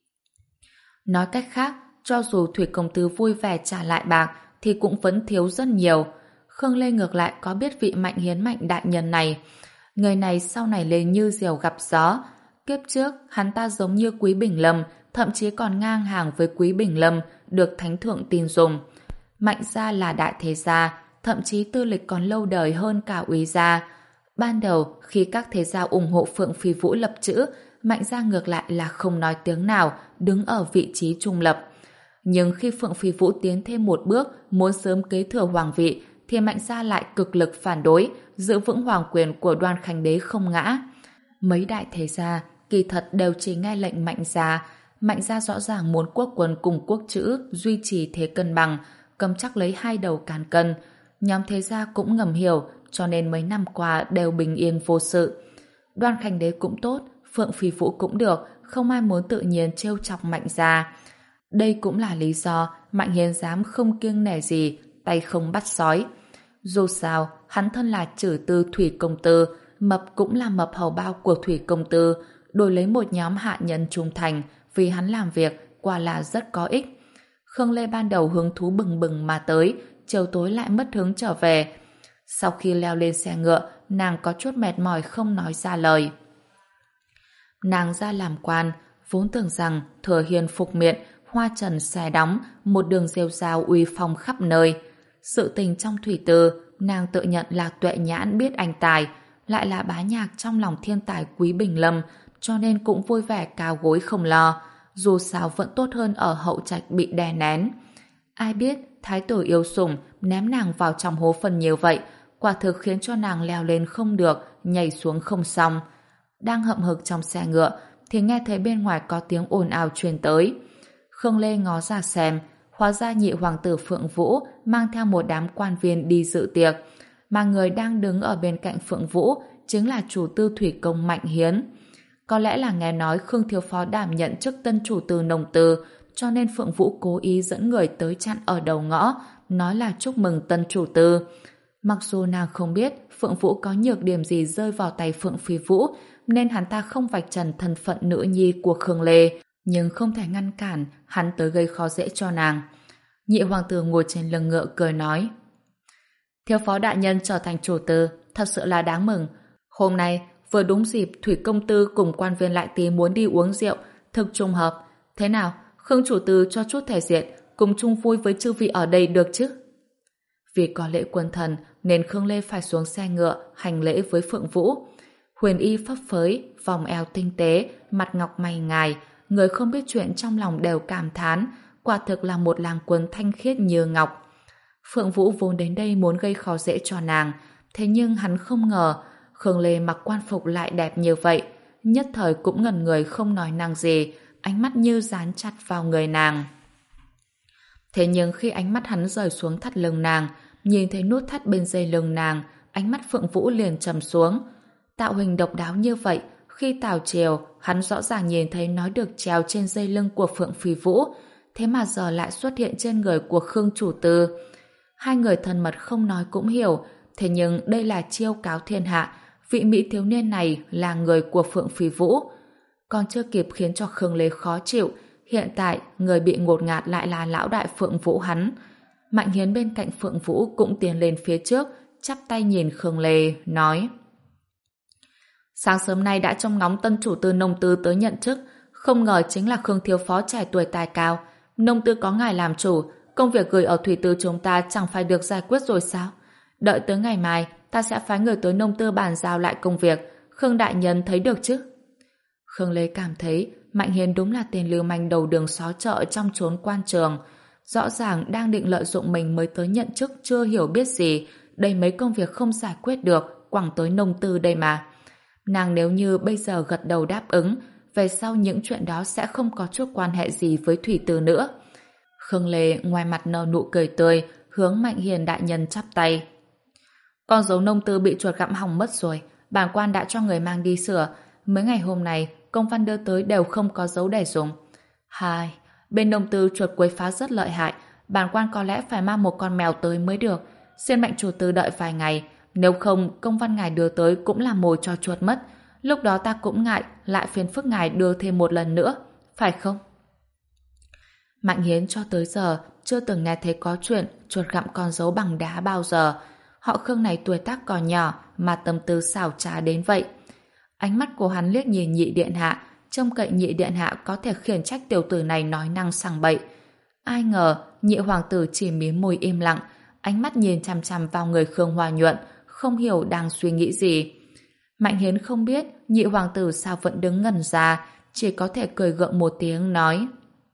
Nói cách khác, cho dù Thủy Công Tư vui vẻ trả lại bạc, thì cũng vẫn thiếu rất nhiều. Khương Lê ngược lại có biết vị Mạnh Hiến Mạnh đại nhân này. Người này sau này lên như diều gặp gió. Kiếp trước, hắn ta giống như Quý Bình Lâm, thậm chí còn ngang hàng với Quý Bình Lâm, được thánh thượng tin dùng. Mạnh gia là đại thế gia, thậm chí tư lịch còn lâu đời hơn cả Úy gia. Ban đầu, khi các thế gia ủng hộ Phượng Phi Vũ lập chữ, Mạnh gia ngược lại là không nói tiếng nào, đứng ở vị trí trung lập. Nhưng khi Phượng Phi Vũ tiến thêm một bước, muốn sớm kế thừa hoàng vị, thì Mạnh gia lại cực lực phản đối, giữ vững hoàng quyền của Đoan Khánh Đế không ngã. Mấy đại thế gia kỳ thật đều chỉ nghe lệnh Mạnh gia. Mạnh gia rõ ràng muốn quốc quân cùng quốc chữ duy trì thế cân bằng, cầm chắc lấy hai đầu cán cân. Nhóm thế gia cũng ngầm hiểu, cho nên mấy năm qua đều bình yên vô sự. Đoan Khánh Đế cũng tốt, Phượng Phi Vũ cũng được, không ai muốn tự nhiên trêu chọc Mạnh gia. Đây cũng là lý do Mạnh Hiến dám không kiêng nể gì, tay không bắt sói. Dù sao, hắn thân là chử tư Thủy Công Tư, mập cũng là mập hầu bao của Thủy Công Tư, đổi lấy một nhóm hạ nhân trung thành, vì hắn làm việc quả là rất có ích. Khương Lê ban đầu hứng thú bừng bừng mà tới, chiều tối lại mất hứng trở về. Sau khi leo lên xe ngựa, nàng có chút mệt mỏi không nói ra lời. Nàng ra làm quan, vốn tưởng rằng thừa hiền phục miện, hoa trần xe đóng, một đường rêu rao uy phong khắp nơi. Sự tình trong thủy từ, nàng tự nhận là tuệ nhãn biết anh tài, lại là bá nhạc trong lòng thiên tài Quý Bình Lâm, cho nên cũng vui vẻ cao gối không lo, dù sao vẫn tốt hơn ở hậu trạch bị đè nén. Ai biết thái tử yêu sủng ném nàng vào trong hố phần nhiều vậy, quả thực khiến cho nàng leo lên không được, nhảy xuống không xong. Đang hậm hực trong xe ngựa thì nghe thấy bên ngoài có tiếng ồn ào truyền tới. Khương Lê ngó ra xem, hóa ra nhị hoàng tử Phượng Vũ mang theo một đám quan viên đi dự tiệc, mà người đang đứng ở bên cạnh Phượng Vũ chính là chủ tư thủy công Mạnh Hiến. Có lẽ là nghe nói Khương thiếu phó đảm nhận chức tân chủ tư nông tư, cho nên Phượng Vũ cố ý dẫn người tới chặn ở đầu ngõ, nói là chúc mừng tân chủ tư. Mặc dù nàng không biết Phượng Vũ có nhược điểm gì rơi vào tay Phượng Phi Vũ, nên hắn ta không vạch trần thân phận nữ nhi của Khương Lê, nhưng không thể ngăn cản hắn tới gây khó dễ cho nàng. Nhị hoàng tử ngồi trên lưng ngựa cười nói: Thiếu phó đại nhân trở thành chủ tư, thật sự là đáng mừng. Hôm nay vừa đúng dịp Thủy công tư cùng quan viên lại tí muốn đi uống rượu, thực trùng hợp. Thế nào, Khương chủ tư cho chút thể diện, cùng chung vui với chư vị ở đây được chứ? Vì có lễ quân thần nên Khương Lê phải xuống xe ngựa hành lễ với Phượng Vũ. Huyền y phấp phới, vòng eo tinh tế, mặt ngọc mày ngài, người không biết chuyện trong lòng đều cảm thán, quả thực là một làng quân thanh khiết như ngọc. Phượng Vũ vốn đến đây muốn gây khó dễ cho nàng, thế nhưng hắn không ngờ Khương Lê mặc quan phục lại đẹp như vậy, nhất thời cũng ngẩn người không nói năng gì, ánh mắt như dán chặt vào người nàng. Thế nhưng khi ánh mắt hắn rời xuống thắt lưng nàng, nhìn thấy nút thắt bên dây lưng nàng, ánh mắt Phượng Vũ liền trầm xuống. Tạo hình độc đáo như vậy, khi tào chiều, hắn rõ ràng nhìn thấy nó được treo trên dây lưng của Phượng Phi Vũ, thế mà giờ lại xuất hiện trên người của Khương chủ tư. Hai người thân mật không nói cũng hiểu, thế nhưng đây là chiêu cáo thiên hạ, vị mỹ thiếu niên này là người của Phượng Phi Vũ. Còn chưa kịp khiến cho Khương Lê khó chịu, hiện tại người bị ngột ngạt lại là lão đại Phượng Vũ hắn. Mạnh Hiến bên cạnh Phượng Vũ cũng tiến lên phía trước, chắp tay nhìn Khương Lê, nói: Sáng sớm nay đã trông ngóng tân chủ tư nông tư tới nhận chức, không ngờ chính là Khương thiếu phó trẻ tuổi tài cao. Nông tư có ngài làm chủ, công việc gửi ở thủy tư chúng ta chẳng phải được giải quyết rồi sao? Đợi tới ngày mai, ta sẽ phái người tới nông tư bàn giao lại công việc. Khương đại nhân thấy được chứ? Khương Lê cảm thấy Mạnh Hiến đúng là tên lưu manh đầu đường xó chợ trong chốn quan trường. Rõ ràng đang định lợi dụng mình mới tới nhận chức, chưa hiểu biết gì. Đây mấy công việc không giải quyết được, quẳng tới nông tư đây mà. Nàng nếu như bây giờ gật đầu đáp ứng, về sau những chuyện đó sẽ không có chút quan hệ gì với thủy tư nữa. Khương Lê ngoài mặt nở nụ cười tươi, hướng Mạnh Hiền đại nhân chắp tay. Con dấu nông tư bị chuột gặm hỏng mất rồi, bản quan đã cho người mang đi sửa. Mấy ngày hôm nay công văn đưa tới đều không có dấu để dùng. Hai, bên nông tư chuột quấy phá rất lợi hại, bản quan có lẽ phải mang một con mèo tới mới được. Xin Mạnh chủ tư đợi vài ngày, nếu không công văn ngài đưa tới cũng là mồi cho chuột mất. Lúc đó ta cũng ngại lại phiền phức ngài đưa thêm một lần nữa, phải không? Mạnh Hiến cho tới giờ chưa từng nghe thấy có chuyện chuột gặm con dấu bằng đá bao giờ. Họ Khương này tuổi tác còn nhỏ mà tâm tư xảo trá đến vậy. Ánh mắt của hắn liếc nhìn nhị điện hạ, trông cậy nhị điện hạ có thể khiển trách tiểu tử này nói năng sằng bậy. Ai ngờ nhị hoàng tử chỉ mím môi im lặng, ánh mắt nhìn chằm chằm vào người Khương Hoa Nhuận, không hiểu đang suy nghĩ gì. Mạnh Hiến không biết nhị hoàng tử sao vẫn đứng ngẩn ra, chỉ có thể cười gượng một tiếng nói: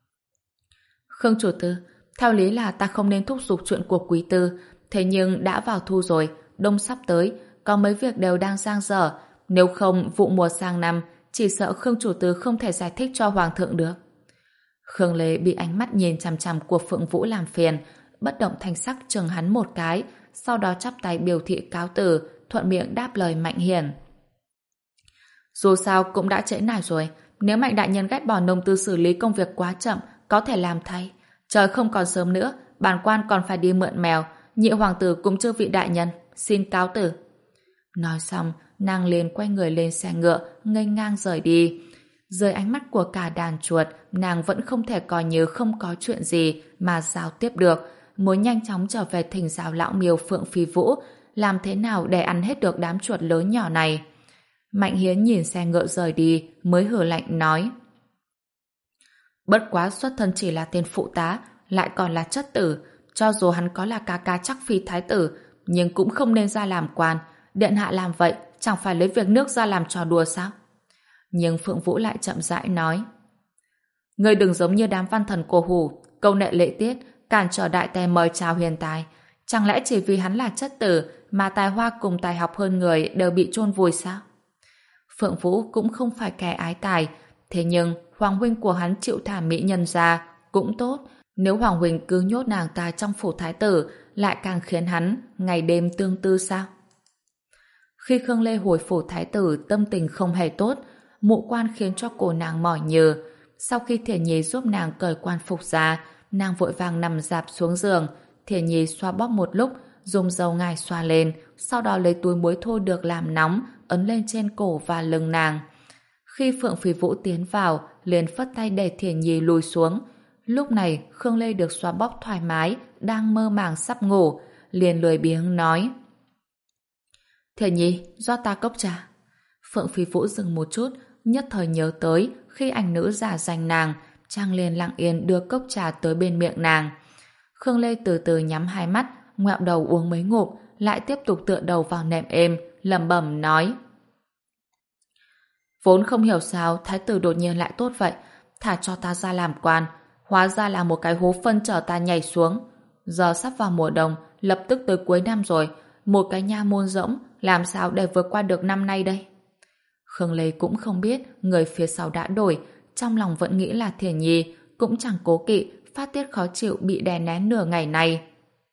Khương chủ tư, theo lý là ta không nên thúc giục chuyện của quý tư, thế nhưng đã vào thu rồi, đông sắp tới, có mấy việc đều đang dang dở, nếu không vụ mùa sang năm, chỉ sợ Khương chủ tư không thể giải thích cho hoàng thượng được. Khương Lê bị ánh mắt nhìn chằm chằm của Phượng Vũ làm phiền, bất động thanh sắc chừng hắn một cái, sau đó chắp tay biểu thị cáo từ, thuận miệng đáp lời Mạnh Hiển. Dù sao cũng đã trễ nải rồi, nếu Mạnh đại nhân ghét bỏ nông tư xử lý công việc quá chậm, có thể làm thay. Trời không còn sớm nữa, bản quan còn phải đi mượn mèo, nhị hoàng tử cùng chư vị đại nhân, xin cáo từ. Nói xong, nàng liền quay người lên xe ngựa, nghênh ngang rời đi. Dưới ánh mắt của cả đàn chuột, nàng vẫn không thể coi như không có chuyện gì mà giao tiếp được, muốn nhanh chóng trở về thỉnh giáo lão miêu Phượng Phi Vũ, làm thế nào để ăn hết được đám chuột lớn nhỏ này. Mạnh Hiến nhìn xe ngựa rời đi, mới hừ lạnh nói. Bất quá xuất thân chỉ là tên phụ tá, lại còn là chất tử, cho dù hắn có là ca ca chắc phi thái tử, nhưng cũng không nên ra làm quan. Điện hạ làm vậy, chẳng phải lấy việc nước ra làm trò đùa sao? Nhưng Phượng Vũ lại chậm rãi nói. Ngươi đừng giống như đám văn thần cổ hủ, câu nệ lễ tiết, cản trở đại tề mời chào hiền tài. Chẳng lẽ chỉ vì hắn là chất tử mà tài hoa cùng tài học hơn người đều bị chôn vùi sao? Phượng Vũ cũng không phải kẻ ái tài, thế nhưng Hoàng huynh của hắn chịu thả mỹ nhân ra cũng tốt. Nếu Hoàng huynh cứ nhốt nàng ta trong phủ thái tử, lại càng khiến hắn ngày đêm tương tư sao? Khi Khương Lê hồi phủ thái tử, tâm tình không hề tốt, mụ quan khiến cho cổ nàng mỏi nhừ. Sau khi Thiển Nhi giúp nàng cởi quan phục ra, nàng vội vàng nằm dạp xuống giường. Thiển Nhi xoa bóp một lúc, dùng dầu ngải xoa lên, sau đó lấy túi muối thô được làm nóng, ấn lên trên cổ và lưng nàng. Khi Phượng Phì Vũ tiến vào, liền phất tay để Thiển Nhi lùi xuống. Lúc này, Khương Lê được xoa bóp thoải mái, đang mơ màng sắp ngủ, liền lười biếng nói. Thiển Nhi, do ta cốc trà. Phượng Phì Vũ dừng một chút, nhất thời nhớ tới khi ảnh nữ giả danh nàng, chàng liền lặng yên đưa cốc trà tới bên miệng nàng. Khương Lê từ từ nhắm hai mắt, ngoẹo đầu uống mấy ngụm, lại tiếp tục tựa đầu vào nệm êm, lẩm bẩm nói. Vốn không hiểu sao thái tử đột nhiên lại tốt vậy, thả cho ta ra làm quan, hóa ra là một cái hố phân chở ta nhảy xuống. Giờ sắp vào mùa đông, lập tức tới cuối năm rồi, một cái nha môn rỗng, làm sao để vượt qua được năm nay đây? Khương Lê cũng không biết người phía sau đã đổi, trong lòng vẫn nghĩ là Thiển Nhi, cũng chẳng cố kỵ phát tiết khó chịu bị đè nén nửa ngày này.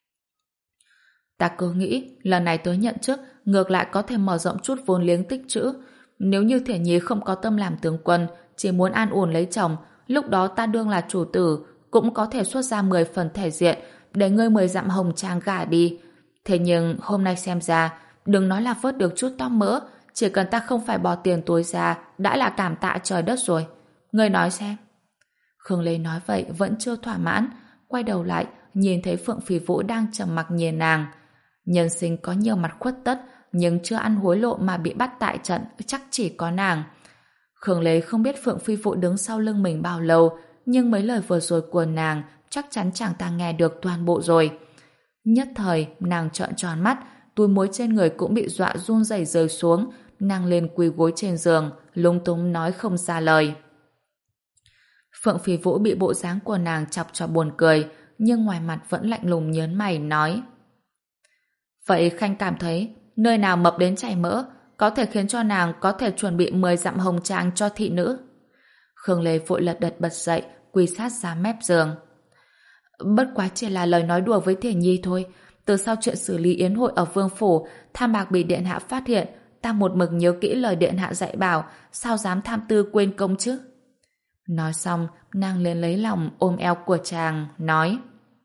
Ta cứ nghĩ lần này tới nhận chức ngược lại có thể mở rộng chút vốn liếng tích trữ. Nếu như Thiển Nhi không có tâm làm tướng quân, chỉ muốn an ổn lấy chồng, lúc đó ta đương là chủ tử, cũng có thể xuất ra mười phần thể diện để ngươi mười dặm hồng trang gả đi. Thế nhưng hôm nay xem ra, đừng nói là vớt được chút tóc mỡ, chỉ cần ta không phải bỏ tiền túi ra đã là cảm tạ trời đất rồi. Ngươi nói xem. Khương Lê nói vậy vẫn chưa thỏa mãn, quay đầu lại nhìn thấy Phượng Phì Vũ đang trầm mặc nhìn nàng. Nhân sinh có nhiều mặt khuất tất, nhưng chưa ăn hối lộ mà bị bắt tại trận chắc chỉ có nàng. Khương Lê không biết Phượng Phi Vũ đứng sau lưng mình bao lâu, nhưng mấy lời vừa rồi của nàng chắc chắn chàng ta nghe được toàn bộ rồi. Nhất thời nàng trợn tròn mắt, túi muối trên người cũng bị dọa run rẩy rơi xuống, nàng lên quỳ gối trên giường, lúng túng nói không ra lời. Phượng Phi Vũ bị bộ dáng của nàng chọc cho buồn cười, nhưng ngoài mặt vẫn lạnh lùng nhớn mày nói. Vậy Khanh cảm thấy nơi nào mập đến chảy mỡ có thể khiến cho nàng có thể chuẩn bị mười dặm hồng trang cho thị nữ? Khương Lê vội lật đật bật dậy, quỳ sát ra mép giường. Bất quá chỉ là lời nói đùa với Thiển Nhi thôi. Từ sau chuyện xử lý yến hội ở Vương Phủ, tham bạc bị điện hạ phát hiện, ta một mực nhớ kỹ lời điện hạ dạy bảo, sao dám tham tư quên công chứ? Nói xong, nàng lên lấy lòng ôm eo của chàng, nói.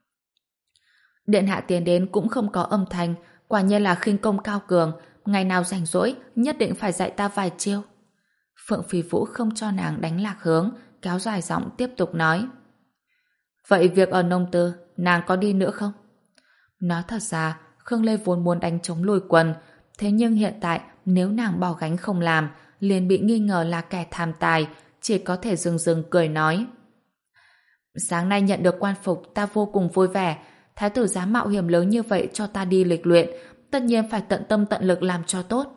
Điện hạ tiến đến cũng không có âm thanh, quả nhiên là khinh công cao cường, ngày nào rảnh rỗi nhất định phải dạy ta vài chiêu. Phượng Phi Vũ không cho nàng đánh lạc hướng, kéo dài giọng tiếp tục nói. Vậy việc ở nông tư, nàng có đi nữa không? Nói thật ra, Khương Lê vốn muốn đánh chống lùi quân, thế nhưng hiện tại nếu nàng bỏ gánh không làm, liền bị nghi ngờ là kẻ tham tài, chỉ có thể dừng dừng cười nói. Sáng nay nhận được quan phục, ta vô cùng vui vẻ. Thái tử dám mạo hiểm lớn như vậy cho ta đi lịch luyện, tất nhiên phải tận tâm tận lực làm cho tốt.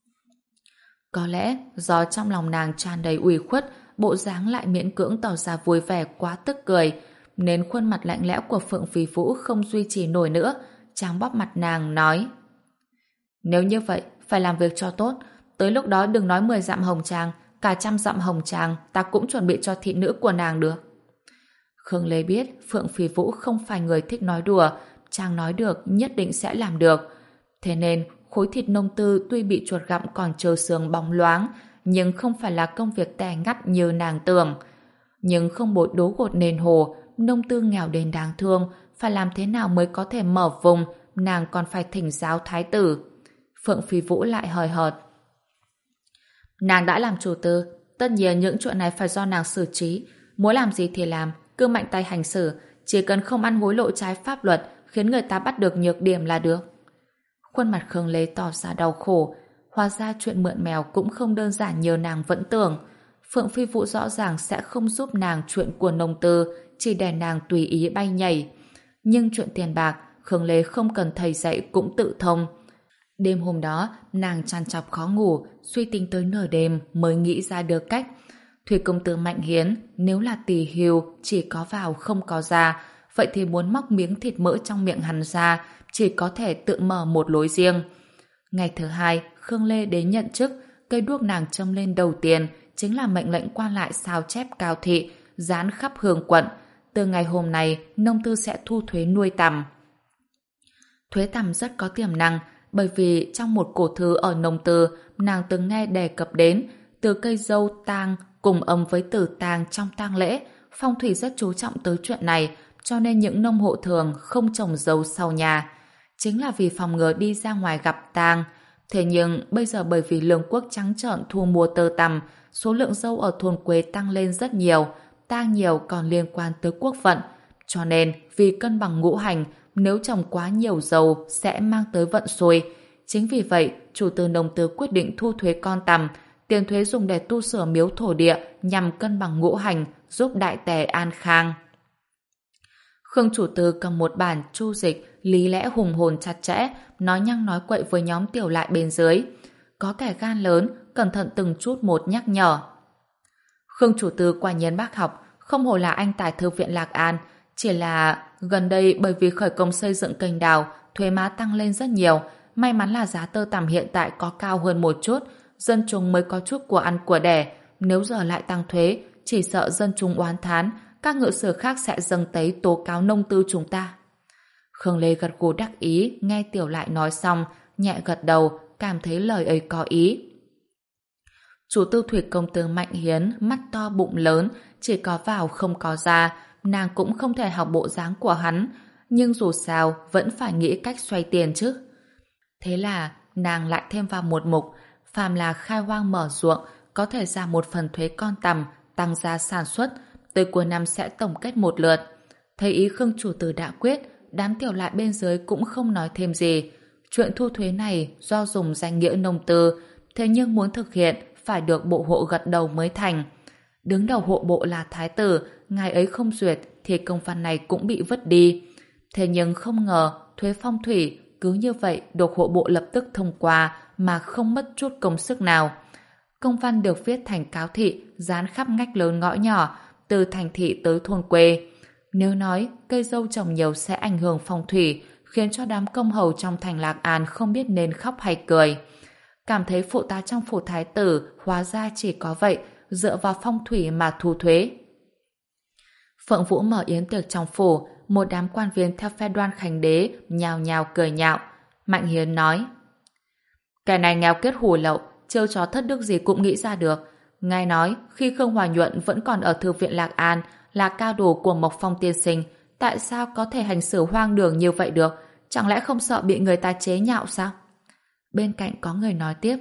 Có lẽ do trong lòng nàng tràn đầy ủy khuất, bộ dáng lại miễn cưỡng tỏ ra vui vẻ quá tức cười, nên khuôn mặt lạnh lẽo của Phượng Phi Vũ không duy trì nổi nữa, chàng bóp mặt nàng nói. Nếu như vậy, phải làm việc cho tốt, tới lúc đó đừng nói mười dặm hồng tràng, cả trăm dặm hồng tràng ta cũng chuẩn bị cho thị nữ của nàng được. Khương Lê biết Phượng Phi Vũ không phải người thích nói đùa, chàng nói được nhất định sẽ làm được. Thế nên khối thịt nông tư tuy bị chuột gặm còn trơ xương bóng loáng, nhưng không phải là công việc tẻ ngắt như nàng tưởng. Nhưng không bột đố gột nền hồ, nông tư nghèo đến đáng thương, phải làm thế nào mới có thể mở vùng, nàng còn phải thỉnh giáo thái tử. Phượng Phi Vũ lại hời hợt. Nàng đã làm chủ tư, tất nhiên những chuyện này phải do nàng xử trí, muốn làm gì thì làm, cứ mạnh tay hành xử, chỉ cần không ăn hối lộ trái pháp luật, khiến người ta bắt được nhược điểm là được. Khuôn mặt Khương Lê tỏ ra đau khổ. Hóa ra chuyện mượn mèo cũng không đơn giản như nàng vẫn tưởng. Phượng Phi Vũ rõ ràng sẽ không giúp nàng chuyện của nông tư, chỉ để nàng tùy ý bay nhảy. Nhưng chuyện tiền bạc, Khương Lê không cần thầy dạy cũng tự thông. Đêm hôm đó, nàng trằn trọc khó ngủ, suy tính tới nửa đêm mới nghĩ ra được cách. Thủy công tử Mạnh Hiến, nếu là tỳ hưu, chỉ có vào không có ra, vậy thì muốn móc miếng thịt mỡ trong miệng hắn ra, chỉ có thể tự mở một lối riêng. Ngày thứ hai, Khương Lê đến nhận chức, cây đuốc nàng châm lên đầu tiên chính là mệnh lệnh quan lại sao chép cao thị, dán khắp hương quận. Từ ngày hôm nay, nông tư sẽ thu thuế nuôi tằm. Thuế tằm rất có tiềm năng, bởi vì trong một cổ thư ở nông tư, nàng từng nghe đề cập đến từ cây dâu tang cùng âm với từ tang trong tang lễ. Phong thủy rất chú trọng tới chuyện này, cho nên những nông hộ thường không trồng dâu sau nhà. Chính là vì phòng ngừa đi ra ngoài gặp tang. Thế nhưng bây giờ bởi vì lương quốc trắng trợn thu mua tơ tằm, số lượng dâu ở thôn quê tăng lên rất nhiều, tang nhiều còn liên quan tới quốc vận. Cho nên vì cân bằng ngũ hành, nếu trồng quá nhiều dâu sẽ mang tới vận xui. Chính vì vậy, chủ tư nông tư quyết định thu thuế con tằm, tiền thuế dùng để tu sửa miếu thổ địa nhằm cân bằng ngũ hành, giúp đại tề an khang. Khương chủ tư cầm một bản chu dịch, lý lẽ hùng hồn chặt chẽ, nói nhăng nói quậy với nhóm tiểu lại bên dưới. Có kẻ gan lớn, cẩn thận từng chút một nhắc nhở. Khương chủ tư quả nhiên bác học, không hổ là anh tài thư viện Lạc An, chỉ là gần đây bởi vì khởi công xây dựng kênh đào, thuế má tăng lên rất nhiều, may mắn là giá tơ tằm hiện tại có cao hơn một chút, dân chúng mới có chút của ăn của đẻ, nếu giờ lại tăng thuế, chỉ sợ dân chúng oán thán, các ngự sử khác sẽ dâng tấy tố cáo nông tư chúng ta. Khương Lê gật gù đắc ý, nghe tiểu lại nói xong, nhẹ gật đầu, cảm thấy lời ấy có ý. Chủ tư Thủy công tử Mạnh Hiến, mắt to bụng lớn, chỉ có vào không có ra, nàng cũng không thể học bộ dáng của hắn, nhưng dù sao vẫn phải nghĩ cách xoay tiền chứ. Thế là nàng lại thêm vào một mục, phàm là khai hoang mở ruộng, có thể giảm một phần thuế con tằm, tăng giá sản xuất, tới cuối năm sẽ tổng kết một lượt. Thấy ý Khương chủ tử đã quyết, đám tiểu lại bên dưới cũng không nói thêm gì. Chuyện thu thuế này do dùng danh nghĩa nông tư, thế nhưng muốn thực hiện phải được bộ hộ gật đầu mới thành. Đứng đầu hộ bộ là thái tử, ngài ấy không duyệt thì công văn này cũng bị vứt đi. Thế nhưng không ngờ thuế phong thủy cứ như vậy được hộ bộ lập tức thông qua mà không mất chút công sức nào. Công văn được viết thành cáo thị, dán khắp ngách lớn ngõ nhỏ, từ thành thị tới thôn quê. Nếu nói cây dâu trồng nhiều sẽ ảnh hưởng phong thủy, khiến cho đám công hầu trong thành Lạc An không biết nên khóc hay cười. Cảm thấy phụ tá trong phủ thái tử hóa ra chỉ có vậy, dựa vào phong thủy mà thu thuế. Phượng Vũ mở yến tiệc trong phủ, một đám quan viên theo phe Đoan Khánh đế nhào nhào cười nhạo. Mạnh Hiến nói: "Cái này nghèo kết hủ lậu, trêu chó thất đức gì cũng nghĩ ra được. Ngài nói khi Khương Hòa Nhuận vẫn còn ở thư viện Lạc An là cao đồ của Mộc Phong tiên sinh, tại sao có thể hành xử hoang đường như vậy được? Chẳng lẽ không sợ bị người ta chế nhạo sao?" Bên cạnh có người nói tiếp: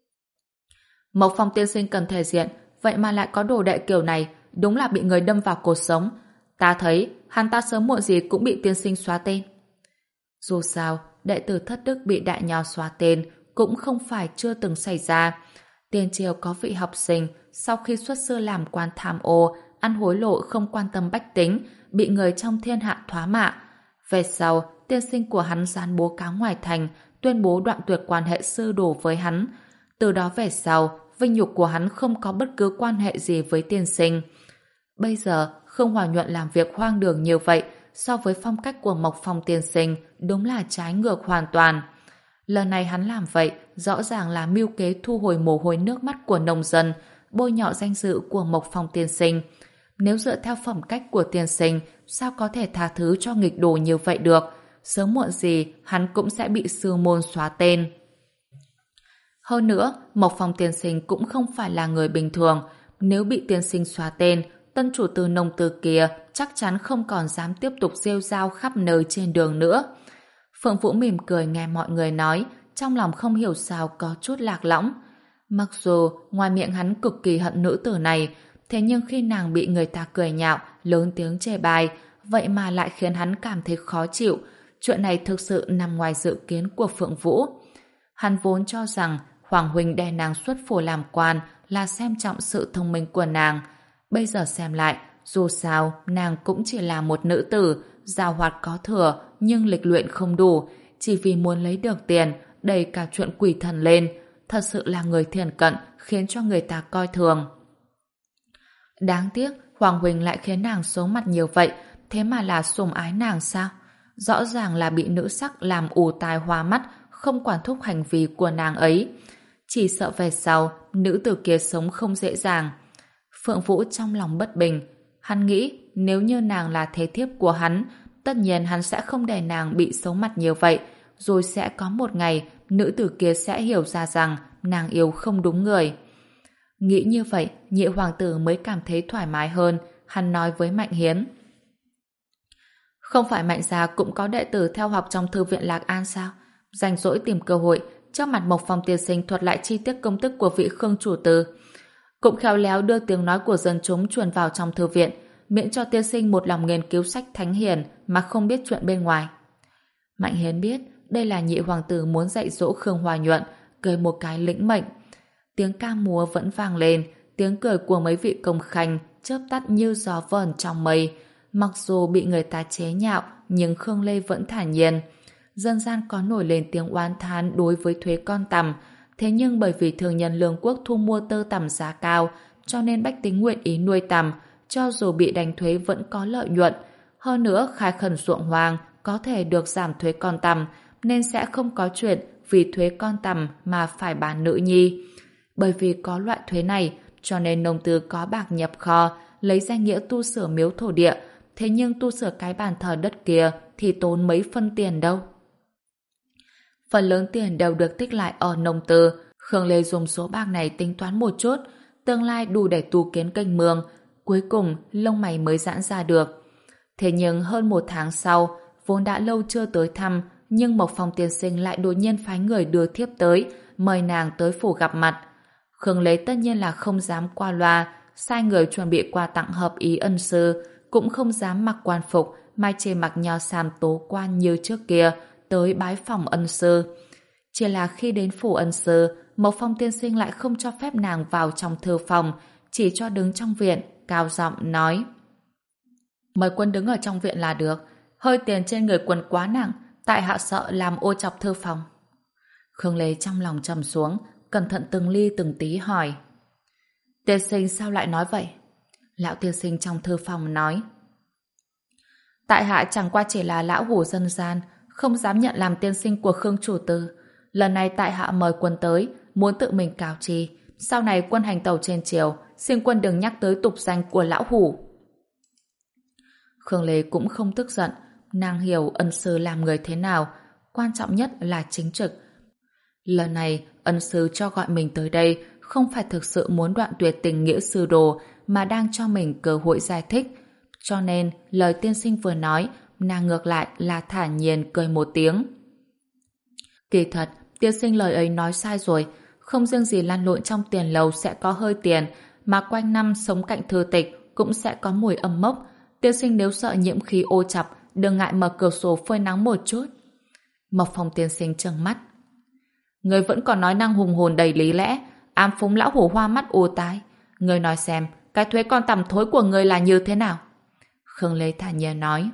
"Mộc Phong tiên sinh cần thể diện, vậy mà lại có đồ đệ kiểu này, đúng là bị người đâm vào cột sống. Ta thấy hắn ta sớm muộn gì cũng bị tiên sinh xóa tên." Dù sao, đệ tử thất đức bị đại nho xóa tên cũng không phải chưa từng xảy ra. Tiền triều có vị học sinh sau khi xuất sư làm quan tham ô, ăn hối lộ không quan tâm bách tính, bị người trong thiên hạ thoá mạ. Về sau, tiên sinh của hắn dán bố cáo ngoài thành, tuyên bố đoạn tuyệt quan hệ sư đồ với hắn. Từ đó về sau, vinh nhục của hắn không có bất cứ quan hệ gì với tiên sinh. Bây giờ, Khương Hòa Nhuận làm việc hoang đường như vậy, so với phong cách của Mộc Phong tiên sinh, đúng là trái ngược hoàn toàn. Lần này hắn làm vậy, rõ ràng là mưu kế thu hồi mồ hôi nước mắt của nông dân, bôi nhọ danh dự của Mộc Phong tiên sinh. Nếu dựa theo phẩm cách của tiên sinh, sao có thể tha thứ cho nghịch đồ như vậy được? Sớm muộn gì, hắn cũng sẽ bị sư môn xóa tên. Hơn nữa, Mộc Phong tiên sinh cũng không phải là người bình thường. Nếu bị tiên sinh xóa tên, tân chủ tư nông tư kia chắc chắn không còn dám tiếp tục rêu rao khắp nơi trên đường nữa. Phượng Vũ mỉm cười nghe mọi người nói, trong lòng không hiểu sao có chút lạc lõng. Mặc dù ngoài miệng hắn cực kỳ hận nữ tử này, thế nhưng khi nàng bị người ta cười nhạo, lớn tiếng chê bai, vậy mà lại khiến hắn cảm thấy khó chịu. Chuyện này thực sự nằm ngoài dự kiến của Phượng Vũ. Hắn vốn cho rằng Hoàng huynh đè nàng xuất phủ làm quan là xem trọng sự thông minh của nàng. Bây giờ xem lại, dù sao nàng cũng chỉ là một nữ tử, giàu hoạt có thừa nhưng lịch luyện không đủ, chỉ vì muốn lấy được tiền đẩy cả chuyện quỷ thần lên. Thật sự là người thiển cận, khiến cho người ta coi thường. Đáng tiếc Hoàng huynh lại khiến nàng xấu mặt nhiều vậy, thế mà là sủng ái nàng sao? Rõ ràng là bị nữ sắc làm ù tai hoa mắt, không quản thúc hành vi của nàng ấy. Chỉ sợ về sau nữ tử kia sống không dễ dàng. Phượng Vũ trong lòng bất bình. Hắn nghĩ nếu như nàng là thế thiếp của hắn, tất nhiên hắn sẽ không để nàng bị xấu mặt nhiều vậy, rồi sẽ có một ngày nữ tử kia sẽ hiểu ra rằng nàng yêu không đúng người. Nghĩ như vậy, nhị hoàng tử mới cảm thấy thoải mái hơn. Hắn nói với Mạnh Hiến: không phải Mạnh gia cũng có đệ tử theo học trong thư viện Lạc An sao? Rảnh rỗi tìm cơ hội, trước mặt Mộc Phong tiên sinh thuật lại chi tiết công tích của vị Khương chủ tử. Cũng khéo léo đưa tiếng nói của dân chúng truyền vào trong thư viện, miễn cho tiên sinh một lòng nghiên cứu sách thánh hiền mà không biết chuyện bên ngoài. Mạnh Hiến biết đây là nhị hoàng tử muốn dạy dỗ Khương Hoa Nhuận, cười một cái lĩnh mệnh. Tiếng ca múa vẫn vang lên, tiếng cười của mấy vị công khanh chớp tắt như gió vờn trong mây. Mặc dù bị người ta chế nhạo, nhưng Khương Lê vẫn thản nhiên. Dân gian có nổi lên tiếng oán thán đối với thuế con tằm, thế nhưng bởi vì thương nhân lương quốc thu mua tơ tằm giá cao, cho nên bách tính nguyện ý nuôi tằm, cho dù bị đánh thuế vẫn có lợi nhuận. Hơn nữa, khai khẩn ruộng hoang có thể được giảm thuế con tằm, nên sẽ không có chuyện vì thuế con tằm mà phải bán nữ nhi. Bởi vì có loại thuế này, cho nên nông tư có bạc nhập kho, lấy danh nghĩa tu sửa miếu thổ địa, thế nhưng tu sửa cái bàn thờ đất kia thì tốn mấy phân tiền đâu. Phần lớn tiền đều được tích lại ở nông tư. Khương Lê dùng số bạc này tính toán một chút, tương lai đủ để tu kiến kênh mương. Cuối cùng, lông mày mới giãn ra được. Thế nhưng hơn một tháng sau, vốn đã lâu chưa tới thăm, nhưng Mộc Phong tiên sinh lại đột nhiên phái người đưa thiếp tới, mời nàng tới phủ gặp mặt. Khương Lê tất nhiên là không dám qua loa, sai người chuẩn bị quà tặng hợp ý ân sư, cũng không dám mặc quan phục, mai chê mặc nho sam tố quan như trước kia, tới bái phòng ân sư. Chỉ là khi đến phủ ân sư, Mộc Phong tiên sinh lại không cho phép nàng vào trong thư phòng, chỉ cho đứng trong viện, cao giọng nói: mời quân đứng ở trong viện là được, hơi tiền trên người quân quá nặng, tại hạ sợ làm ô chọc thư phòng. Khương Lê trong lòng trầm xuống, cẩn thận từng ly từng tí hỏi: tiên sinh sao lại nói vậy? Lão tiên sinh trong thư phòng nói: tại hạ chẳng qua chỉ là lão hủ dân gian, không dám nhận làm tiên sinh của Khương chủ tử. Lần này tại hạ mời quân tới, muốn tự mình cáo tri, sau này quân hành tẩu trên triều, xin quân đừng nhắc tới tục danh của lão hủ. Khương Lê cũng không tức giận, nàng hiểu ân sư làm người thế nào, quan trọng nhất là chính trực. Lần này ân sư cho gọi mình tới đây không phải thực sự muốn đoạn tuyệt tình nghĩa sư đồ, mà đang cho mình cơ hội giải thích. Cho nên lời tiên sinh vừa nói, nàng ngược lại là thản nhiên cười một tiếng. Kỳ thật, tiên sinh lời ấy nói sai rồi, không riêng gì lăn lộn trong tiền lầu sẽ có hơi tiền, mà quanh năm sống cạnh thư tịch cũng sẽ có mùi âm mốc. Tiên sinh nếu sợ nhiễm khí ô chọc, đừng ngại mở cửa sổ phơi nắng một chút. Mộc Phong tiên sinh trợn mắt: người vẫn còn nói năng hùng hồn đầy lý lẽ, ám phúng lão hổ hoa mắt ù tai. Người nói xem, cái thuế con tằm thối của người là như thế nào? Khương Lê thản nhiên nói: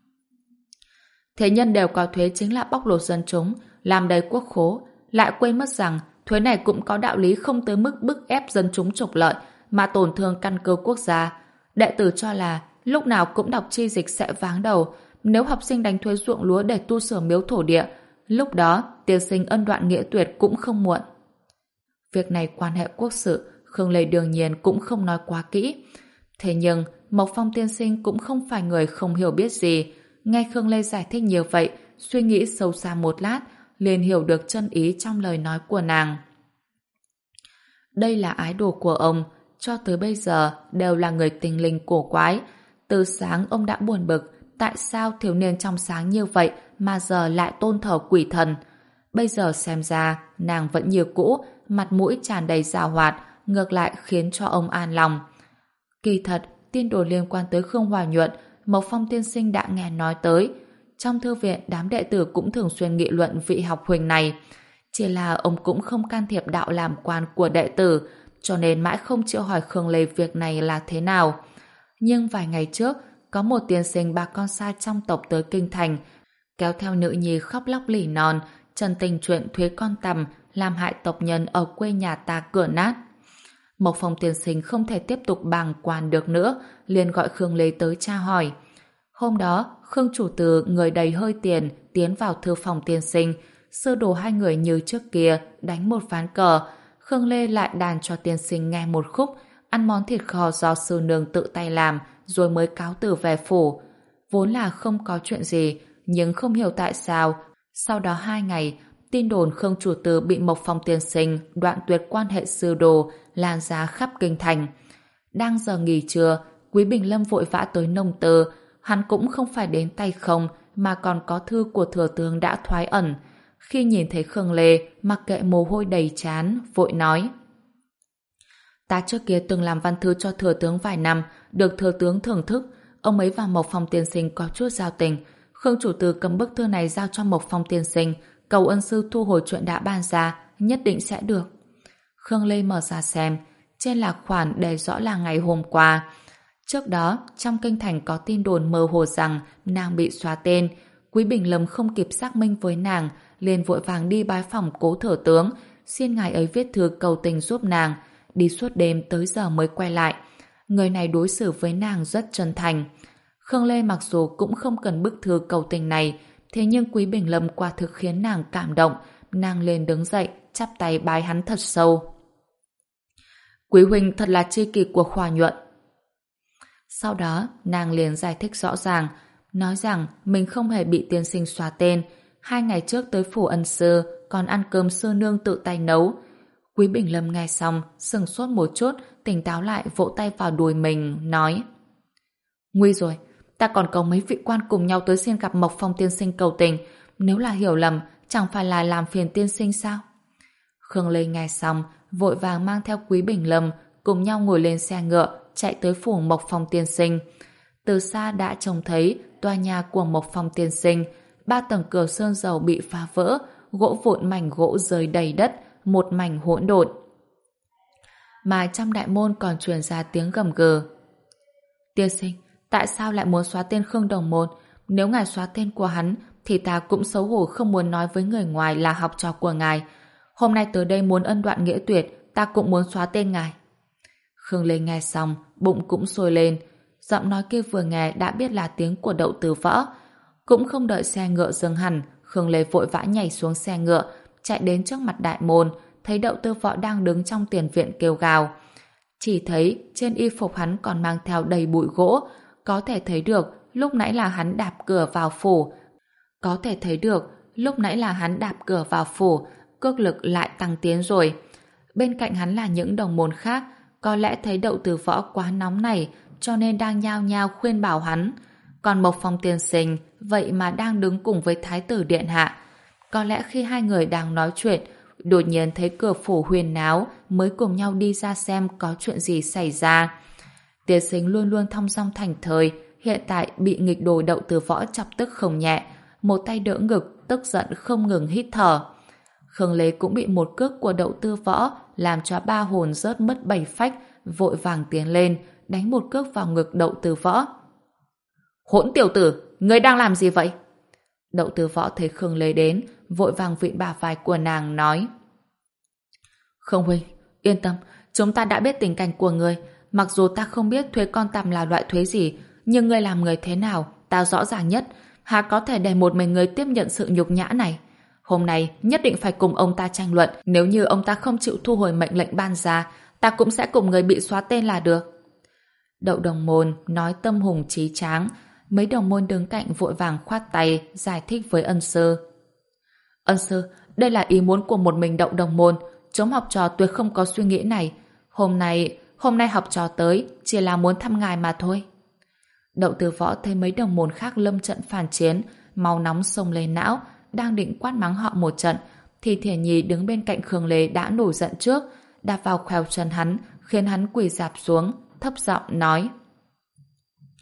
thế nhân đều có thuế chính là bóc lột dân chúng, làm đầy quốc khố, lại quên mất rằng thuế này cũng có đạo lý không tới mức bức ép dân chúng trục lợi mà tổn thương căn cơ quốc gia. Đệ tử cho là lúc nào cũng đọc chi dịch sẽ váng đầu. Nếu học sinh đánh thuế ruộng lúa để tu sửa miếu thổ địa, lúc đó tiên sinh ân đoạn nghĩa tuyệt cũng không muộn. Việc này quan hệ quốc sự, Khương Lê đương nhiên cũng không nói quá kỹ. Thế nhưng Mộc Phong tiên sinh cũng không phải người không hiểu biết gì. Nghe Khương Lê giải thích nhiều vậy, suy nghĩ sâu xa một lát, liền hiểu được chân ý trong lời nói của nàng. Đây là ái đồ của ông, cho tới bây giờ đều là người tinh linh cổ quái. Từ sáng ông đã buồn bực, tại sao thiếu niên trong sáng như vậy mà giờ lại tôn thờ quỷ thần. Bây giờ xem ra nàng vẫn như cũ, mặt mũi tràn đầy giảo hoạt, ngược lại khiến cho ông an lòng. Kỳ thật, tin đồn liên quan tới Khương Hòa Nhuận, Mộc Phong tiên sinh đã nghe nói tới. trong thư viện đám đệ tử cũng thường xuyên nghị luận vị học huynh này. Chỉ là ông cũng không can thiệp đạo làm quan của đệ tử, cho nên mãi không chịu hỏi Khương Lê việc này là thế nào. Nhưng vài ngày trước, có một tiên sinh bà con xa trong tộc tới kinh thành, kéo theo nữ nhi khóc lóc lỉ non, trần tình chuyện thuế con tằm làm hại tộc nhân ở quê nhà ta cửa nát. Mộc Phong tiên sinh không thể tiếp tục bàng quan được nữa, liền gọi Khương Lê tới tra hỏi. Hôm đó, Khương chủ từ người đầy hơi tiền tiến vào thư phòng tiên sinh, sơ đồ hai người như trước kia đánh một ván cờ. Khương Lê lại đàn cho tiên sinh nghe một khúc, ăn món thịt kho do sư nương tự tay làm, rồi mới cáo từ về phủ. Vốn là không có chuyện gì, nhưng không hiểu tại sao sau đó hai ngày, tin đồn Khương chủ từ bị Mộc Phong tiên sinh đoạn tuyệt quan hệ sư đồ lan ra khắp kinh thành. Đang giờ nghỉ trưa, Quý Bình Lâm vội vã tới nông tơ. Hắn cũng không phải đến tay không, mà còn có thư của thừa tướng đã thoái ẩn. Khi nhìn thấy Khương Lê, mặc kệ mồ hôi đầy trán, vội nói: ta trước kia từng làm văn thư cho thừa tướng vài năm, được thừa tướng thưởng thức. Ông ấy và Mộc Phong tiên sinh có chút giao tình. Khương chủ từ cầm bức thư này giao cho Mộc Phong tiên sinh, cầu ân sư thu hồi chuyện đã ban ra, nhất định sẽ được. Khương Lê mở ra xem, trên là khoản đề rõ là ngày hôm qua. Trước đó, trong kinh thành có tin đồn mơ hồ rằng nàng bị xóa tên. Quý Bình Lâm không kịp xác minh với nàng, liền vội vàng đi bái phòng cố thừa tướng, xin ngài ấy viết thư cầu tình giúp nàng. Đi suốt đêm tới giờ mới quay lại. Người này đối xử với nàng rất chân thành. Khương Lê mặc dù cũng không cần bức thư cầu tình này, thế nhưng Quý Bình Lâm quả thực khiến nàng cảm động. Nàng liền đứng dậy, chắp tay bái hắn thật sâu. Quý huynh thật là tri kỷ của Khỏa Nhuận. Sau đó, nàng liền giải thích rõ ràng, nói rằng mình không hề bị tiên sinh xóa tên. Hai ngày trước tới phủ ân sư, còn ăn cơm sư nương tự tay nấu. Quý Bình Lâm nghe xong, sừng sốt một chút, tỉnh táo lại vỗ tay vào đùi mình, nói: nguy rồi, ta còn có mấy vị quan cùng nhau tới xin gặp Mộc Phong tiên sinh cầu tình. Nếu là hiểu lầm, chẳng phải là làm phiền tiên sinh sao? Khương Lê nghe xong, vội vàng mang theo Quý Bình Lâm, cùng nhau ngồi lên xe ngựa, chạy tới phủ Mộc Phong tiên sinh. Từ xa đã trông thấy tòa nhà của Mộc Phong tiên sinh, ba tầng cửa sơn dầu bị phá vỡ, gỗ vụn mảnh gỗ rơi đầy đất, một mảnh hỗn độn. Mà trong đại môn còn truyền ra tiếng gầm gừ. Tiên sinh, tại sao lại muốn xóa tên Khương Đồng Môn? Nếu ngài xóa tên của hắn, thì ta cũng xấu hổ không muốn nói với người ngoài là học trò của ngài. Hôm nay tới đây muốn ân đoạn nghĩa tuyệt, ta cũng muốn xóa tên ngài. Khương Lê nghe xong, bụng cũng sôi lên. Giọng nói kia vừa nghe đã biết là tiếng của Đậu Từ Võ. Cũng không đợi xe ngựa dừng hẳn, Khương Lê vội vã nhảy xuống xe ngựa, chạy đến trước mặt đại môn, thấy Đậu Tư Võ đang đứng trong tiền viện kêu gào. Chỉ thấy trên y phục hắn còn mang theo đầy bụi gỗ, có thể thấy được lúc nãy là hắn đạp cửa vào phủ. Có thể thấy được lúc nãy là hắn đạp cửa vào phủ, cước lực lại tăng tiến rồi. Bên cạnh hắn là những đồng môn khác, có lẽ thấy Đậu Từ Võ quá nóng này, cho nên đang nhao nhao khuyên bảo hắn. Còn Mộc Phong tiên sinh vậy mà đang đứng cùng với Thái tử điện hạ. Có lẽ khi hai người đang nói chuyện, đột nhiên thấy cửa phủ huyền náo, mới cùng nhau đi ra xem có chuyện gì xảy ra. Tiên sinh luôn luôn thong dong thành thơi, hiện tại bị nghịch đồ Đậu Từ Võ chọc tức không nhẹ, một tay đỡ ngực, tức giận không ngừng hít thở. Khương Lê cũng bị một cước của Đậu Tư Võ làm cho ba hồn rớt mất bảy phách, vội vàng tiến lên, đánh một cước vào ngực Đậu Tư Võ. Hỗn tiểu tử, ngươi đang làm gì vậy? Đậu Tư Võ thấy Khương Lê đến, vội vàng vịn bả vai của nàng nói: Không huynh, yên tâm, chúng ta đã biết tình cảnh của ngươi. Mặc dù ta không biết thuế con tằm là loại thuế gì, nhưng ngươi làm người thế nào, ta rõ ràng nhất. Há có thể để một mình ngươi tiếp nhận sự nhục nhã này? Hôm nay nhất định phải cùng ông ta tranh luận. Nếu như ông ta không chịu thu hồi mệnh lệnh ban ra, ta cũng sẽ cùng người bị xóa tên là được. Đậu đồng môn nói tâm hùng trí tráng. Mấy đồng môn đứng cạnh vội vàng khoát tay giải thích với ân sư. Ân sư, đây là ý muốn của một mình Đậu đồng môn. Chúng học trò tuyệt không có suy nghĩ này. Hôm nay, hôm nay học trò tới chỉ là muốn thăm ngài mà thôi. Đậu Từ Võ thấy mấy đồng môn khác lâm trận phản chiến, máu nóng xông lên não, đang định quát mắng họ một trận, thì Thiển Nhi đứng bên cạnh Khương Lê đã nổi giận trước, đạp vào khuỷu chân hắn, khiến hắn quỳ rạp xuống, thấp giọng nói: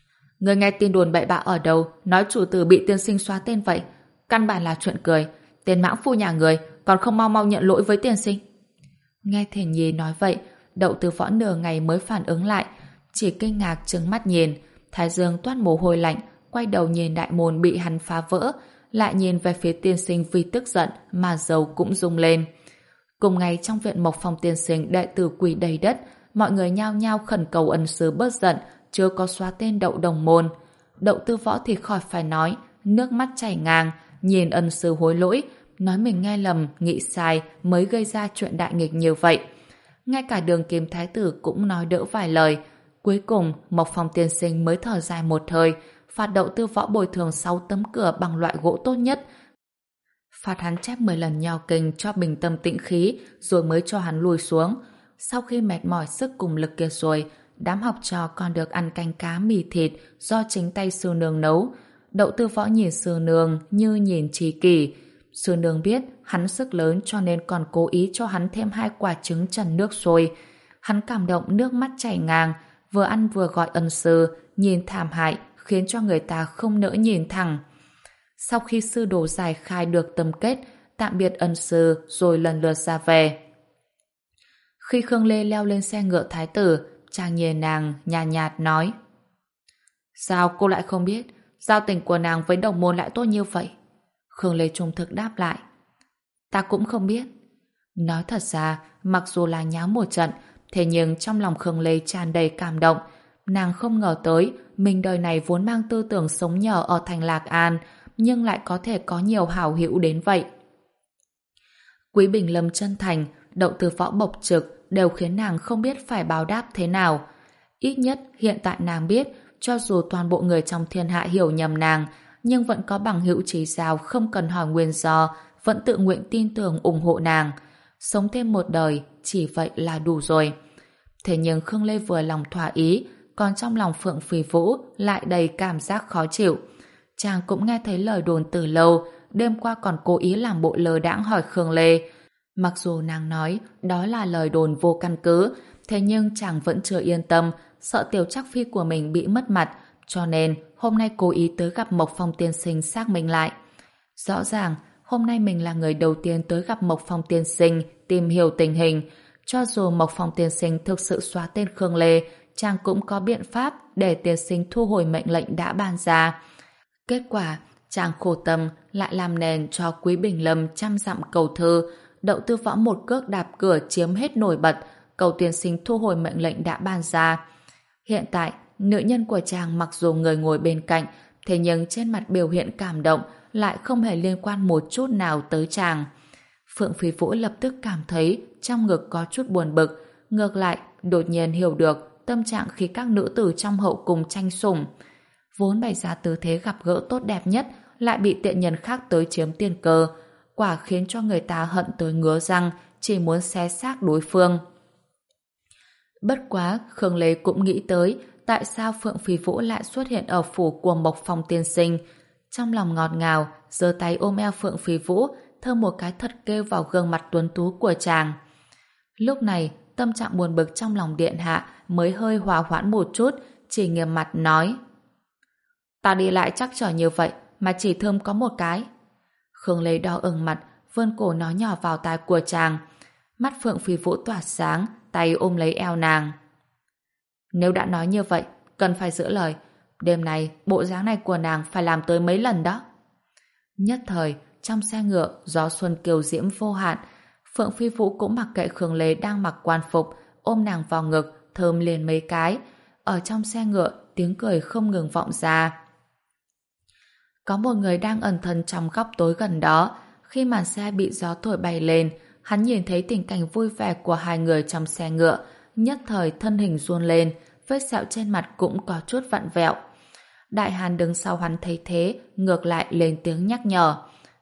Người nghe tin đồn bậy bạ ở đâu, nói chủ tử bị tiên sinh xóa tên vậy. Căn bản là chuyện cười. Tên mãng phu nhà người, còn không mau mau nhận lỗi với tiên sinh. Nghe Thiền Nhi nói vậy, Đậu Từ Võ nửa ngày mới phản ứng lại, chỉ kinh ngạc trừng mắt nhìn. Thái dương toát mồ hôi lạnh, quay đầu nhìn đại môn bị hắn phá vỡ, lại nhìn về phía tiên sinh vì tức giận mà dầu cũng rung lên. Cùng ngày trong viện Mộc Phong tiên sinh đệ tử quỳ đầy đất, mọi người nhao nhao khẩn cầu ân sư bớt giận, chưa có xóa tên Đậu đồng môn. Đậu Tư Võ thì khỏi phải nói, nước mắt chảy ngang, nhìn ân sư hối lỗi, nói mình nghe lầm, nghĩ sai mới gây ra chuyện đại nghịch như vậy. Ngay cả Đường Kim thái tử cũng nói đỡ vài lời. Cuối cùng, Mộc Phong tiên sinh mới thở dài một hơi, phạt Đậu Tư Võ bồi thường sáu tấm cửa bằng loại gỗ tốt nhất, phạt hắn chép mười lần nho kinh cho bình tâm tĩnh khí, rồi mới cho hắn lùi xuống. Sau khi mệt mỏi sức cùng lực kia rồi, đám học trò còn được ăn canh cá mì thịt do chính tay sư nương nấu. Đậu Tư Võ nhìn sư nương như nhìn tri kỷ. Sư nương biết hắn sức lớn cho nên còn cố ý cho hắn thêm hai quả trứng trần nước sôi. Hắn cảm động nước mắt chảy ngang, vừa ăn vừa gọi ân sư, nhìn thảm hại khiến cho người ta không nỡ nhìn thẳng. Sau khi sư đồ giải khai được tâm kết, tạm biệt ân sư rồi lần lượt ra về. Khi Khương Lê leo lên xe ngựa thái tử, chàng nhìn nàng nhàn nhạt, nhạt nói: Sao cô lại không biết giao tình của nàng với đồng môn lại tốt như vậy? Khương Lê trung thực đáp lại: Ta cũng không biết. Nói thật ra, mặc dù là nháo một trận, thế nhưng trong lòng Khương Lê tràn đầy cảm động. Nàng không ngờ tới mình đời này vốn mang tư tưởng sống nhờ ở thành Lạc An, nhưng lại có thể có nhiều hảo hữu đến vậy. Quý Bình Lâm chân thành, Đậu Từ Võ bộc trực đều khiến nàng không biết phải báo đáp thế nào. Ít nhất hiện tại nàng biết, cho dù toàn bộ người trong thiên hạ hiểu nhầm nàng, nhưng vẫn có bằng hữu trí giao không cần hỏi nguyên do, vẫn tự nguyện tin tưởng ủng hộ nàng. Sống thêm một đời, chỉ vậy là đủ rồi. Thế nhưng Khương Lê vừa lòng thỏa ý, còn trong lòng Phượng Phi Vũ lại đầy cảm giác khó chịu. Chàng cũng nghe thấy lời đồn từ lâu, đêm qua còn cố ý làm bộ lơ đãng hỏi Khương Lê. Mặc dù nàng nói đó là lời đồn vô căn cứ, thế nhưng chàng vẫn chưa yên tâm, sợ Tiểu Trắc Phi của mình bị mất mặt, cho nên hôm nay cố ý tới gặp Mộc Phong tiên sinh xác minh lại. Rõ ràng, hôm nay mình là người đầu tiên tới gặp Mộc Phong tiên sinh tìm hiểu tình hình. Cho dù Mộc Phong tiên sinh thực sự xóa tên Khương Lê, chàng cũng có biện pháp để tiên sinh thu hồi mệnh lệnh đã ban ra. Kết quả, chàng khổ tâm lại làm nền cho Quý Bình Lâm trăm dặm cầu thư. Đậu Tư Võ một cước đạp cửa chiếm hết nổi bật, cầu tiên sinh thu hồi mệnh lệnh đã ban ra. Hiện tại, nữ nhân của chàng mặc dù người ngồi bên cạnh, thế nhưng trên mặt biểu hiện cảm động lại không hề liên quan một chút nào tới chàng. Phượng Phi Vũ lập tức cảm thấy trong ngực có chút buồn bực, ngược lại đột nhiên hiểu được tâm trạng khi các nữ tử trong hậu cung tranh sủng. Vốn bày ra tư thế gặp gỡ tốt đẹp nhất lại bị tiện nhân khác tới chiếm tiên cơ, quả khiến cho người ta hận tới ngứa răng, chỉ muốn xé xác đối phương. Bất quá, Khương Lê cũng nghĩ tới tại sao Phượng Phi Vũ lại xuất hiện ở phủ của Mộc Phong tiên sinh. Trong lòng ngọt ngào, giơ tay ôm eo Phượng Phi Vũ, thơm một cái thật kêu vào gương mặt tuấn tú của chàng. Lúc này, tâm trạng buồn bực trong lòng điện hạ mới hơi hòa hoãn một chút, chỉ nghiêm mặt nói: Ta đi lại chắc trở như vậy mà chỉ thơm có một cái. Khương Lê đỏ ửng mặt, vươn cổ nói nhỏ vào tai của chàng. Mắt Phượng Phi Vũ tỏa sáng, tay ôm lấy eo nàng. Nếu đã nói như vậy, cần phải giữ lời. Đêm nay, bộ dáng này của nàng phải làm tới mấy lần đó. Nhất thời, trong xe ngựa, gió xuân kiều diễm vô hạn. Phượng Phi Vũ cũng mặc kệ Khương Lê đang mặc quan phục, ôm nàng vào ngực, thơm liền mấy cái. Ở trong xe ngựa, tiếng cười không ngừng vọng ra. Có một người đang ẩn thân trong góc tối gần đó. Khi màn xe bị gió thổi bay lên, hắn nhìn thấy tình cảnh vui vẻ của hai người trong xe ngựa, nhất thời thân hình run lên, vết sẹo trên mặt cũng có chút vặn vẹo. Đại Hàn đứng sau hắn thấy thế, ngược lại lên tiếng nhắc nhở.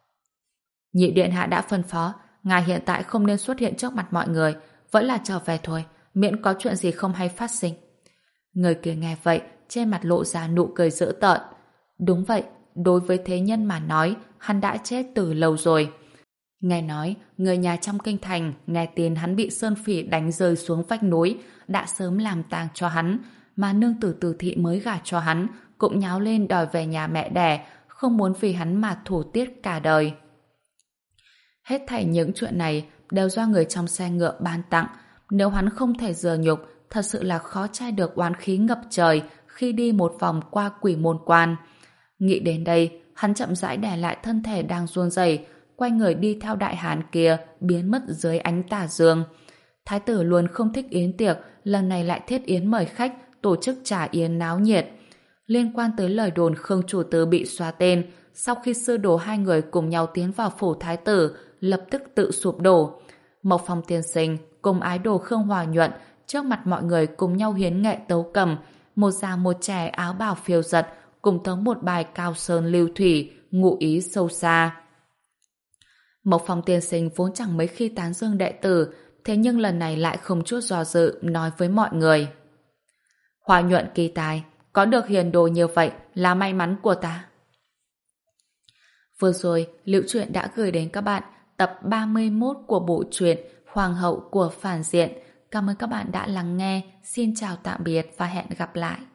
Nhị điện hạ đã phân phó, ngài hiện tại không nên xuất hiện trước mặt mọi người, vẫn là trở về thôi, miễn có chuyện gì không hay phát sinh. Người kia nghe vậy, trên mặt lộ ra nụ cười dữ tợn. Đúng vậy, đối với thế nhân mà nói, hắn đã chết từ lâu rồi. Nghe nói, người nhà trong kinh thành nghe tin hắn bị Sơn Phỉ đánh rơi xuống vách núi, đã sớm làm tang cho hắn, mà nương tử Từ Thị mới gả cho hắn cũng nháo lên đòi về nhà mẹ đẻ, không muốn vì hắn mà thủ tiết cả đời. Hết thảy những chuyện này đều do người trong xe ngựa ban tặng. Nếu hắn không thể dừa nhục, thật sự là khó trai được oán khí ngập trời khi đi một vòng qua quỷ môn quan. Nghĩ đến đây, hắn chậm rãi đè lại thân thể đang run rẩy, quay người đi theo đại hán kia, biến mất dưới ánh tà dương. Thái tử luôn không thích yến tiệc, lần này lại thiết yến mời khách, tổ chức trà yến náo nhiệt. Liên quan tới lời đồn Khương chủ tử bị xóa tên, sau khi sư đồ hai người cùng nhau tiến vào phủ thái tử, lập tức tự sụp đổ. Mộc Phong tiên sinh cùng ái đồ Khương Hòa Nhuận trước mặt mọi người cùng nhau hiến nghệ tấu cầm, một già một trẻ áo bào phiêu giật, cùng tấu một bài cao sơn lưu thủy, ngụ ý sâu xa. Mộc Phong tiên sinh vốn chẳng mấy khi tán dương đệ tử, thế nhưng lần này lại không chút do dự nói với mọi người: Hòa Nhuận kỳ tài, có được hiền đồ như vậy là may mắn của ta. Vừa rồi, Liễu Chuyện đã gửi đến các bạn tập ba mươi mốt của bộ truyện Hoàng hậu của phản diện. Cảm ơn các bạn đã lắng nghe. Xin chào tạm biệt và hẹn gặp lại.